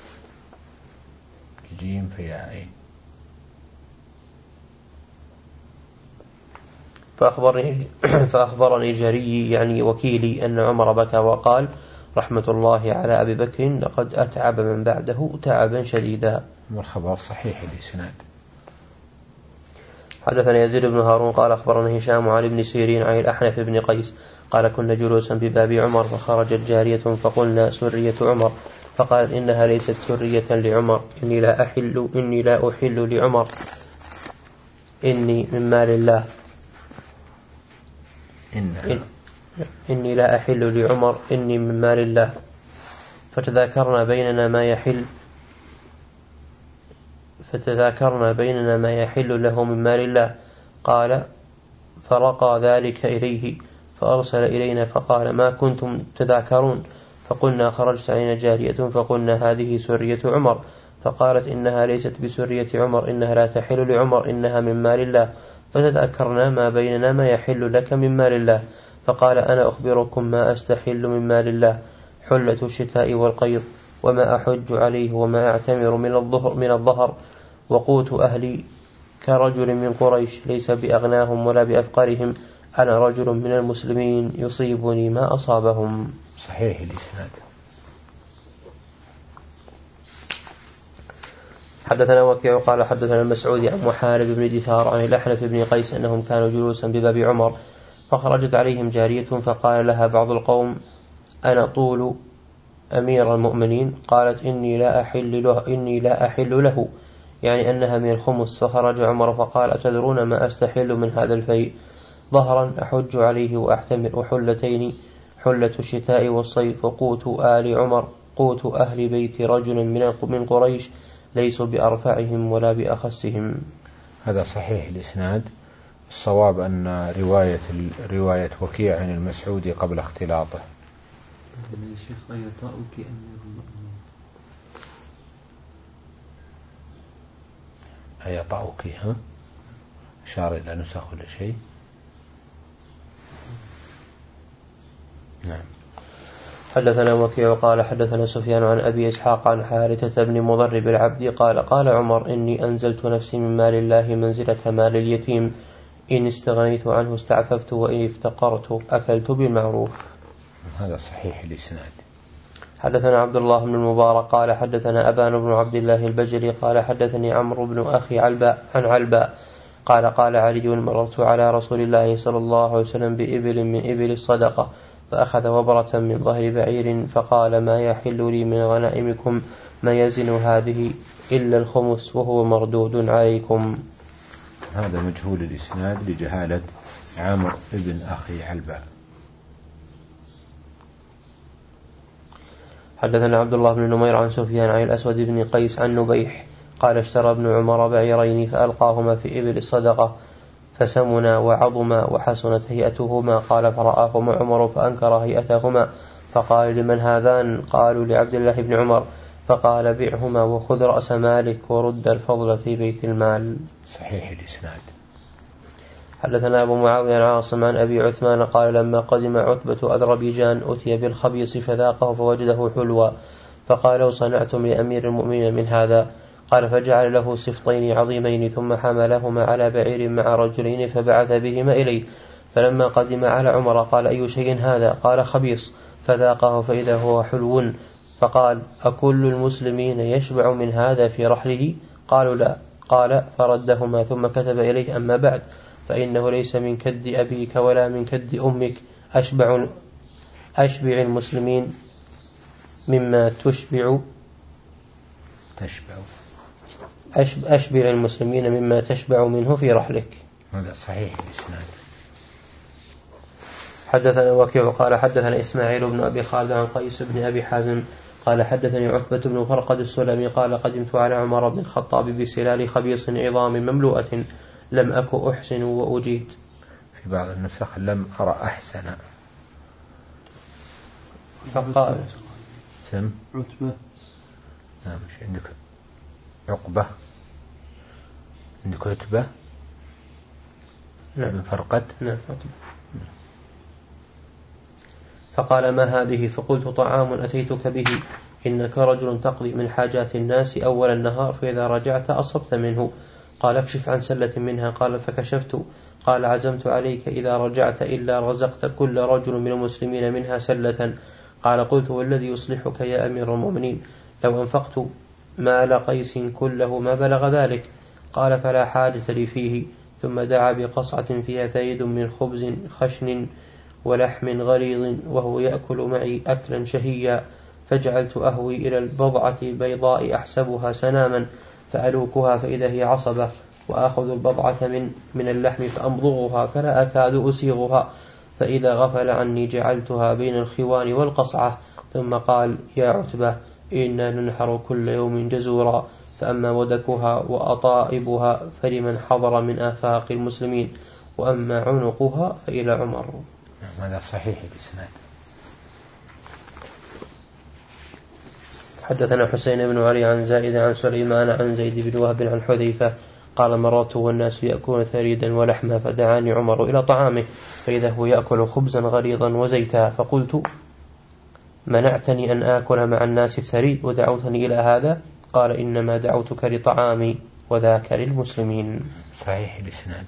الجيم في عين. فأخبرني, فأخبرني جري يعني وكيلي أن عمر بكى وقال رحمة الله على أبي بكر لقد أتعب من بعده تعبا شديدا. والخبر صحيح الإسناد. حدثنا يزيد بن هارون قال أخبرنا هشام عن ابن سيرين عن الأحنف بن قيس قال كنا جلوسا بباب عمر فخرجت جارية فقلنا سرية عمر فقالت إنها ليست سرية لعمر إني لا أحل إني لا أحل لعمر إني من مال الله إن إني لا أحل لعمر إني من مال الله. فتذاكرنا بيننا ما يحل فتذاكرنا بيننا ما يحل له من مال الله. قال فرقى ذلك إليه فأرسل إلينا فقال ما كنتم تذاكرون؟ فقلنا خرجت علينا جارية فقلنا هذه سرية عمر فقالت إنها ليست بسرية عمر إنها لا تحل لعمر إنها من مال الله. فتذكرنا ما بيننا ما يحل لك من مال الله. فقال أنا أخبركم ما أستحل من مال الله حلة الشتاء والقيض وما أحج عليه وما أعتمر من الظهر من الظهر وقوت أهلي كرجل من قريش ليس بأغناهم ولا بأفقرهم أنا رجل من المسلمين يصيبني ما أصابهم. صحيح الإسناد. حدثنا وكيع قال حدثنا المسعودي عن محارب بن دثار عن الأحنف بن قيس أنهم كانوا جلوسا بباب عمر فخرجت عليهم جارية فقال لها بعض القوم أنا طول أمير المؤمنين قالت إني لا أحل له إني لا أحل له يعني أنها من الخمس. فخرج عمر فقال أتدرون ما أستحل من هذا الفيء؟ ظهرا أحج عليه وأحتمر وحلتين حلة الشتاء والصيف وقوت آل عمر قوت أهل بيت رجل من قريش ليسوا بأرفعهم ولا بأخسهم. هذا صحيح الإسناد. الصواب أن رواية رواية وكيع عن المسعودي قبل اختلاطه. الشيخ أيطاؤك أمير المؤمنين أيطاؤك ها أشار إلى نسخ ولا شيء. نعم. حدثنا وكيع قال حدثنا سفيان عن أبي إسحاق عن حارثة بن مضرب العبد قال قال عمر إني أنزلت نفسي من مال الله منزلة مال اليتيم إن استغنيت عنه استعففت وإن افتقرت أكلت بالمعروف. هذا صحيح الإسناد. حدثنا عبد الله بن المبارك قال حدثنا أبان بن عبد الله البجلي قال حدثني عمرو بن أخي علباء عن علباء قال قال علي مررت على رسول الله صلى الله عليه وسلم بإبل من إبل الصدقة فأخذ وبرة من ظهر بعير فقال ما يحل لي من غنائمكم ما يزن هذه إلا الخمس وهو مردود عليكم. هذا مجهول الإسناد لجهالة عمرو بن أخي علبة. حدثنا عبد الله بن نمير عن سفيان عن الأسود بن قيس عن نبيح قال اشترى ابن عمر بعيرين فألقاهما في إبل الصدقة فسمنا وعظما وحسنت هيئتهما. قال فرآهما عمر فأنكر هيئتهما فقال لمن هذان؟ قالوا لعبد الله بن عمر. فقال بعهما وخذ رأس مالك ورد الفضل في بيت المال. صحيح الإسناد. حدثنا أبو معاوية عاصم عن أبي عثمان قال لما قدم عتبة أذربيجان أتي بالخبيص فذاقه فوجده حلوا فقال لو صنعتم لأمير المؤمنين من هذا؟ قال فجعل له سفطين عظيمين ثم حملهما على بعير مع رجلين فبعث بهما إليه. فلما قدم على عمر قال أي شيء هذا؟ قال خبيص فذاقه فإذا هو حلو. فقال أكل المسلمين يشبع من هذا في رحله؟ قالوا لا. قال فردهما ثم كتب إليه أما بعد فإنه ليس من كد أبيك ولا من كد أمك أشبع, أشبع المسلمين مما تشبع تشبع أشبع المسلمين مما تشبع منه في رحلك. هذا صحيح الإسناد. حدثنا وكيع قال حدثنا إسماعيل بن أبي خالد عن قيس بن أبي حازم قال حدثني عتبة بن فرقد السلمي قال قدمت على عمر بن الخطاب بسلال خبيص عظام مملوءة لم أك أحسن وأجيد. في بعض النسخ لم أرى أحسن. فقال سم عتبة. نعم مش عندك عقبة؟ عندك عتبة؟ نعم فرقد. نعم عتبة. فقال ما هذه؟ فقلت طعام أتيتك به إنك رجل تقضي من حاجات الناس أول النهار فإذا رجعت أصبت منه. قال اكشف عن سلة منها. قال فكشفت. قال عزمت عليك إذا رجعت إلا رزقت كل رجل من المسلمين منها سلة. قال قلت والذي يصلحك يا أمير المؤمنين لو أنفقت مال قيس كله ما بلغ ذلك. قال فلا حاجة لي فيه. ثم دعا بقصعة فيها ثيد من خبز خشن ولحم غليظ وهو يأكل معي أكلا شهيا. فجعلت أهوي إلى البضعة البيضاء أحسبها سناما فألوكها فإذا هي عصبة وأخذ البضعة من, من اللحم فأمضغها فلا أكاد أسيغها فإذا غفل عني جعلتها بين الخوان والقصعة. ثم قال يا عتبة إنا ننحر كل يوم جزورا فأما ودكها وأطائبها فلمن حضر من آفاق المسلمين وأما عنقها فإلى عمر. هذا صحيح الإسناد. حدثنا حسين بن علي عن زائد عن سليمان عن زيد بن وهب عن حذيفة قال مررت والناس يأكلون ثريدا ولحما فدعاني عمر إلى طعامه فإذا هو يأكل خبزا غليظا وزيتا فقلت منعتني أن آكل مع الناس الثريد ودعوتني إلى هذا؟ قال إنما دعوتك لطعامي وذاك للمسلمين. صحيح الإسناد.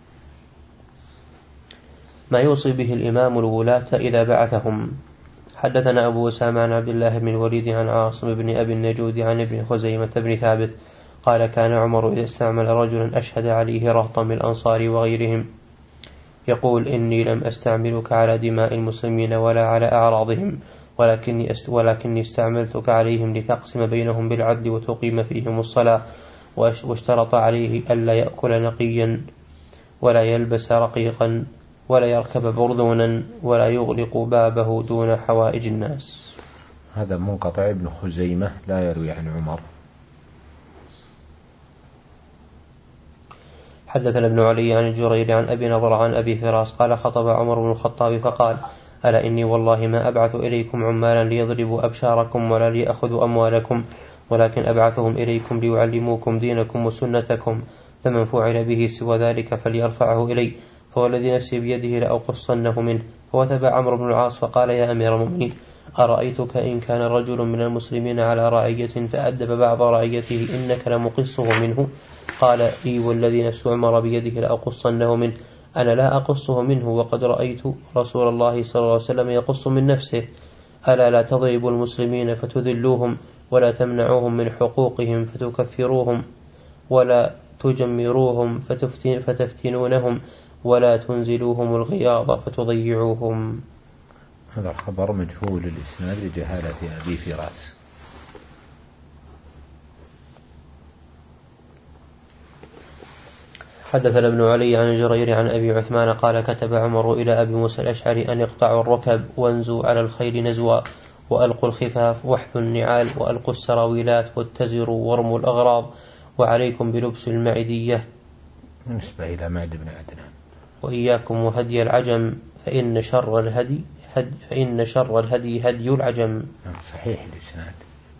ما يوصي به الإمام الولاة إذا بعثهم. حدثنا أبو أسامة عن عبد الله بن الوليد عن عاصم بن أبي النجود عن ابن خزيمة بن ثابت قال كان عمر إذا استعمل رجلا أشهد عليه رهطا من الأنصار وغيرهم يقول إني لم أستعملك على دماء المسلمين ولا على أعراضهم ولكني, است ولكني استعملتك عليهم لتقسم بينهم بالعدل وتقيم فيهم الصلاة. واشترط عليه ألا يأكل نقيا ولا يلبس رقيقا ولا يركب برذونا ولا يغلق بابه دون حوائج الناس. هذا منقطع. ابن خزيمة لا يروي عن عمر. حدثنا ابن علي عن الجرير عن أبي نضر عن أبي فراس قال خطب عمر بن الخطاب فقال ألا إني والله ما أبعث إليكم عمالا ليضربوا أبشاركم ولا ليأخذوا أموالكم ولكن أبعثهم إليكم ليعلموكم دينكم وسنتكم فمن فعل به سوى ذلك فليرفعه إلي فوالذي نفسي بيده لأقصنه منه. فوتبع عمرو بن العاص فقال يا أمير المؤمنين أرأيتك إن كان رجل من المسلمين على رعية فأدب بعض رعيته إنك لمقصه منه؟ قال إي والذي نفس عمر بيده لأقصنه منه. أنا لا أقصه منه وقد رأيت رسول الله صلى الله عليه وسلم يقص من نفسه. ألا لا تضربوا المسلمين فتذلوهم ولا تمنعوهم من حقوقهم فتكفروهم ولا تجمروهم فتفتن فتفتنونهم ولا تنزلوهم الغياظ فتضيعوهم. هذا الخبر مجهول الإسناد لجهالة أبي فراس. حدثنا ابن علي عن جرير عن أبي عثمان قال كتب عمر إلى أبي موسى الأشعري أن يقطعوا الركب وانزوا على الخيل نزوا وألقوا الخفاف واحثوا النعال وألقوا السراويلات واتزروا وارموا الأغراض وعليكم بلبس المعدية بالنسبة إلى معد بن عدنان وإياكم وهدي العجم فإن شر الهدي هد فإن شر الهدي هدي العجم. صحيح الإسناد.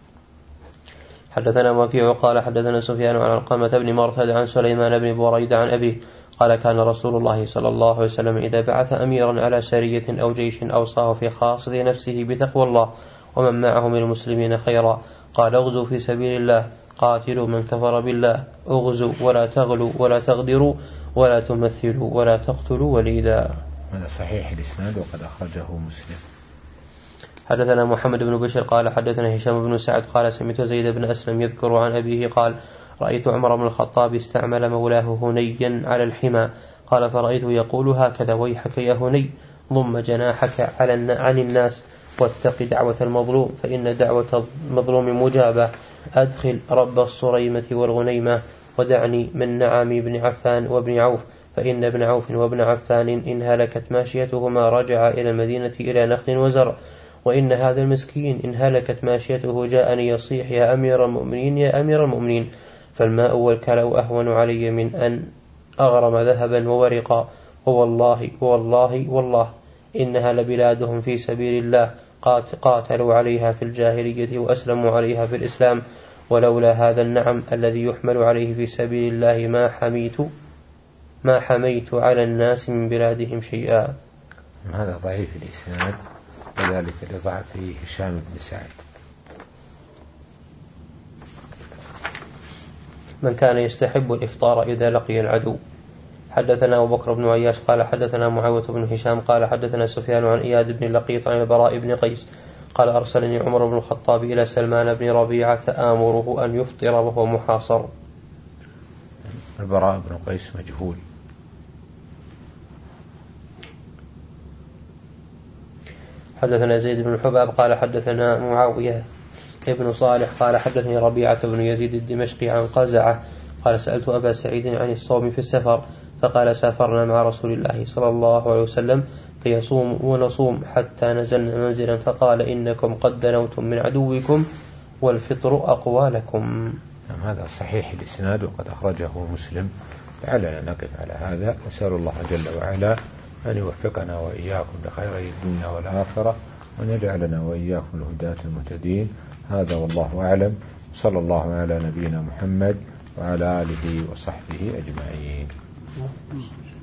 حدثنا وكيع قال حدثنا سفيان عن علقمة بن مرثد عن سليمان بن بريدة عن أبيه قال كان رسول الله صلى الله عليه وسلم إذا بعث أميرا على سرية أو جيش أوصاه في خاصة نفسه بتقوى الله ومن معه من المسلمين خيرا قال اغزوا في سبيل الله قاتلوا من كفر بالله اغزوا ولا تغلوا ولا تغدروا ولا تمثلوا ولا تقتلوا وليدا. هذا صحيح الإسناد وقد أخرجه مسلم. حدثنا محمد بن بشر قال حدثنا هشام بن سعد قال سمعت زيد بن أسلم يذكر عن أبيه قال رأيت عمر بن الخطاب استعمل مولاه هنيا على الحمى قال فرأيته يقول هكذا ويحك يا هني ضم جناحك على عن الناس واتق دعوة المظلوم فإن دعوة المظلوم مجابة أدخل رب الصريمة والغنيمة ودعني من نعم بن عفان وابن عوف فإن ابن عوف وابن عفان إن هلكت ماشيتهما رجع إلى المدينة إلى نخل وزرع وإن هذا المسكين إن هلكت ماشيته جاءني يصيح يا أمير المؤمنين يا أمير المؤمنين فالماء والكلأ أهون علي من أن أغرم ذهبا وورقا ووالله والله والله إنها لبلادهم في سبيل الله قاتلوا عليها في الجاهلية وأسلموا عليها في الإسلام ولولا هذا النعم الذي يحمل عليه في سبيل الله ما حميت ما حميت على الناس من بلادهم شيئا. هذا ضعيف الإسناد وذلك لضعفه هشام بن سعد. من كان يستحب الإفطار إذا لقي العدو. حدثنا أبو بكر بن عياش قال حدثنا معاوية بن هشام قال حدثنا سفيان عن إياد بن لقيط عن البراء بن قيس قال أرسلني عمر بن الخطاب إلى سلمان بن ربيعة آمره أن يفطر وهو محاصر. البراء بن قيس مجهول. حدثنا زيد بن الحباب قال حدثنا معاوية ابن صالح قال حدثني ربيعة بن يزيد الدمشقي عن قزعة قال سألت أبا سعيد عن الصوم في السفر فقال سافرنا مع رسول الله صلى الله عليه وسلم فيصوم ونصوم حتى نزلنا منزلا فقال إنكم قد دنوتم من عدوكم والفطر أقوى لكم. هذا صحيح الإسناد وقد أخرجه مسلم. لعلنا نقف على هذا نسأل الله جل وعلا أن يوفقنا وإياكم لخير الدنيا والآخرة وأن يجعلنا وإياكم الهداة المهتدين. هذا والله أعلم. صلى الله على نبينا محمد وعلى آله وصحبه أجمعين.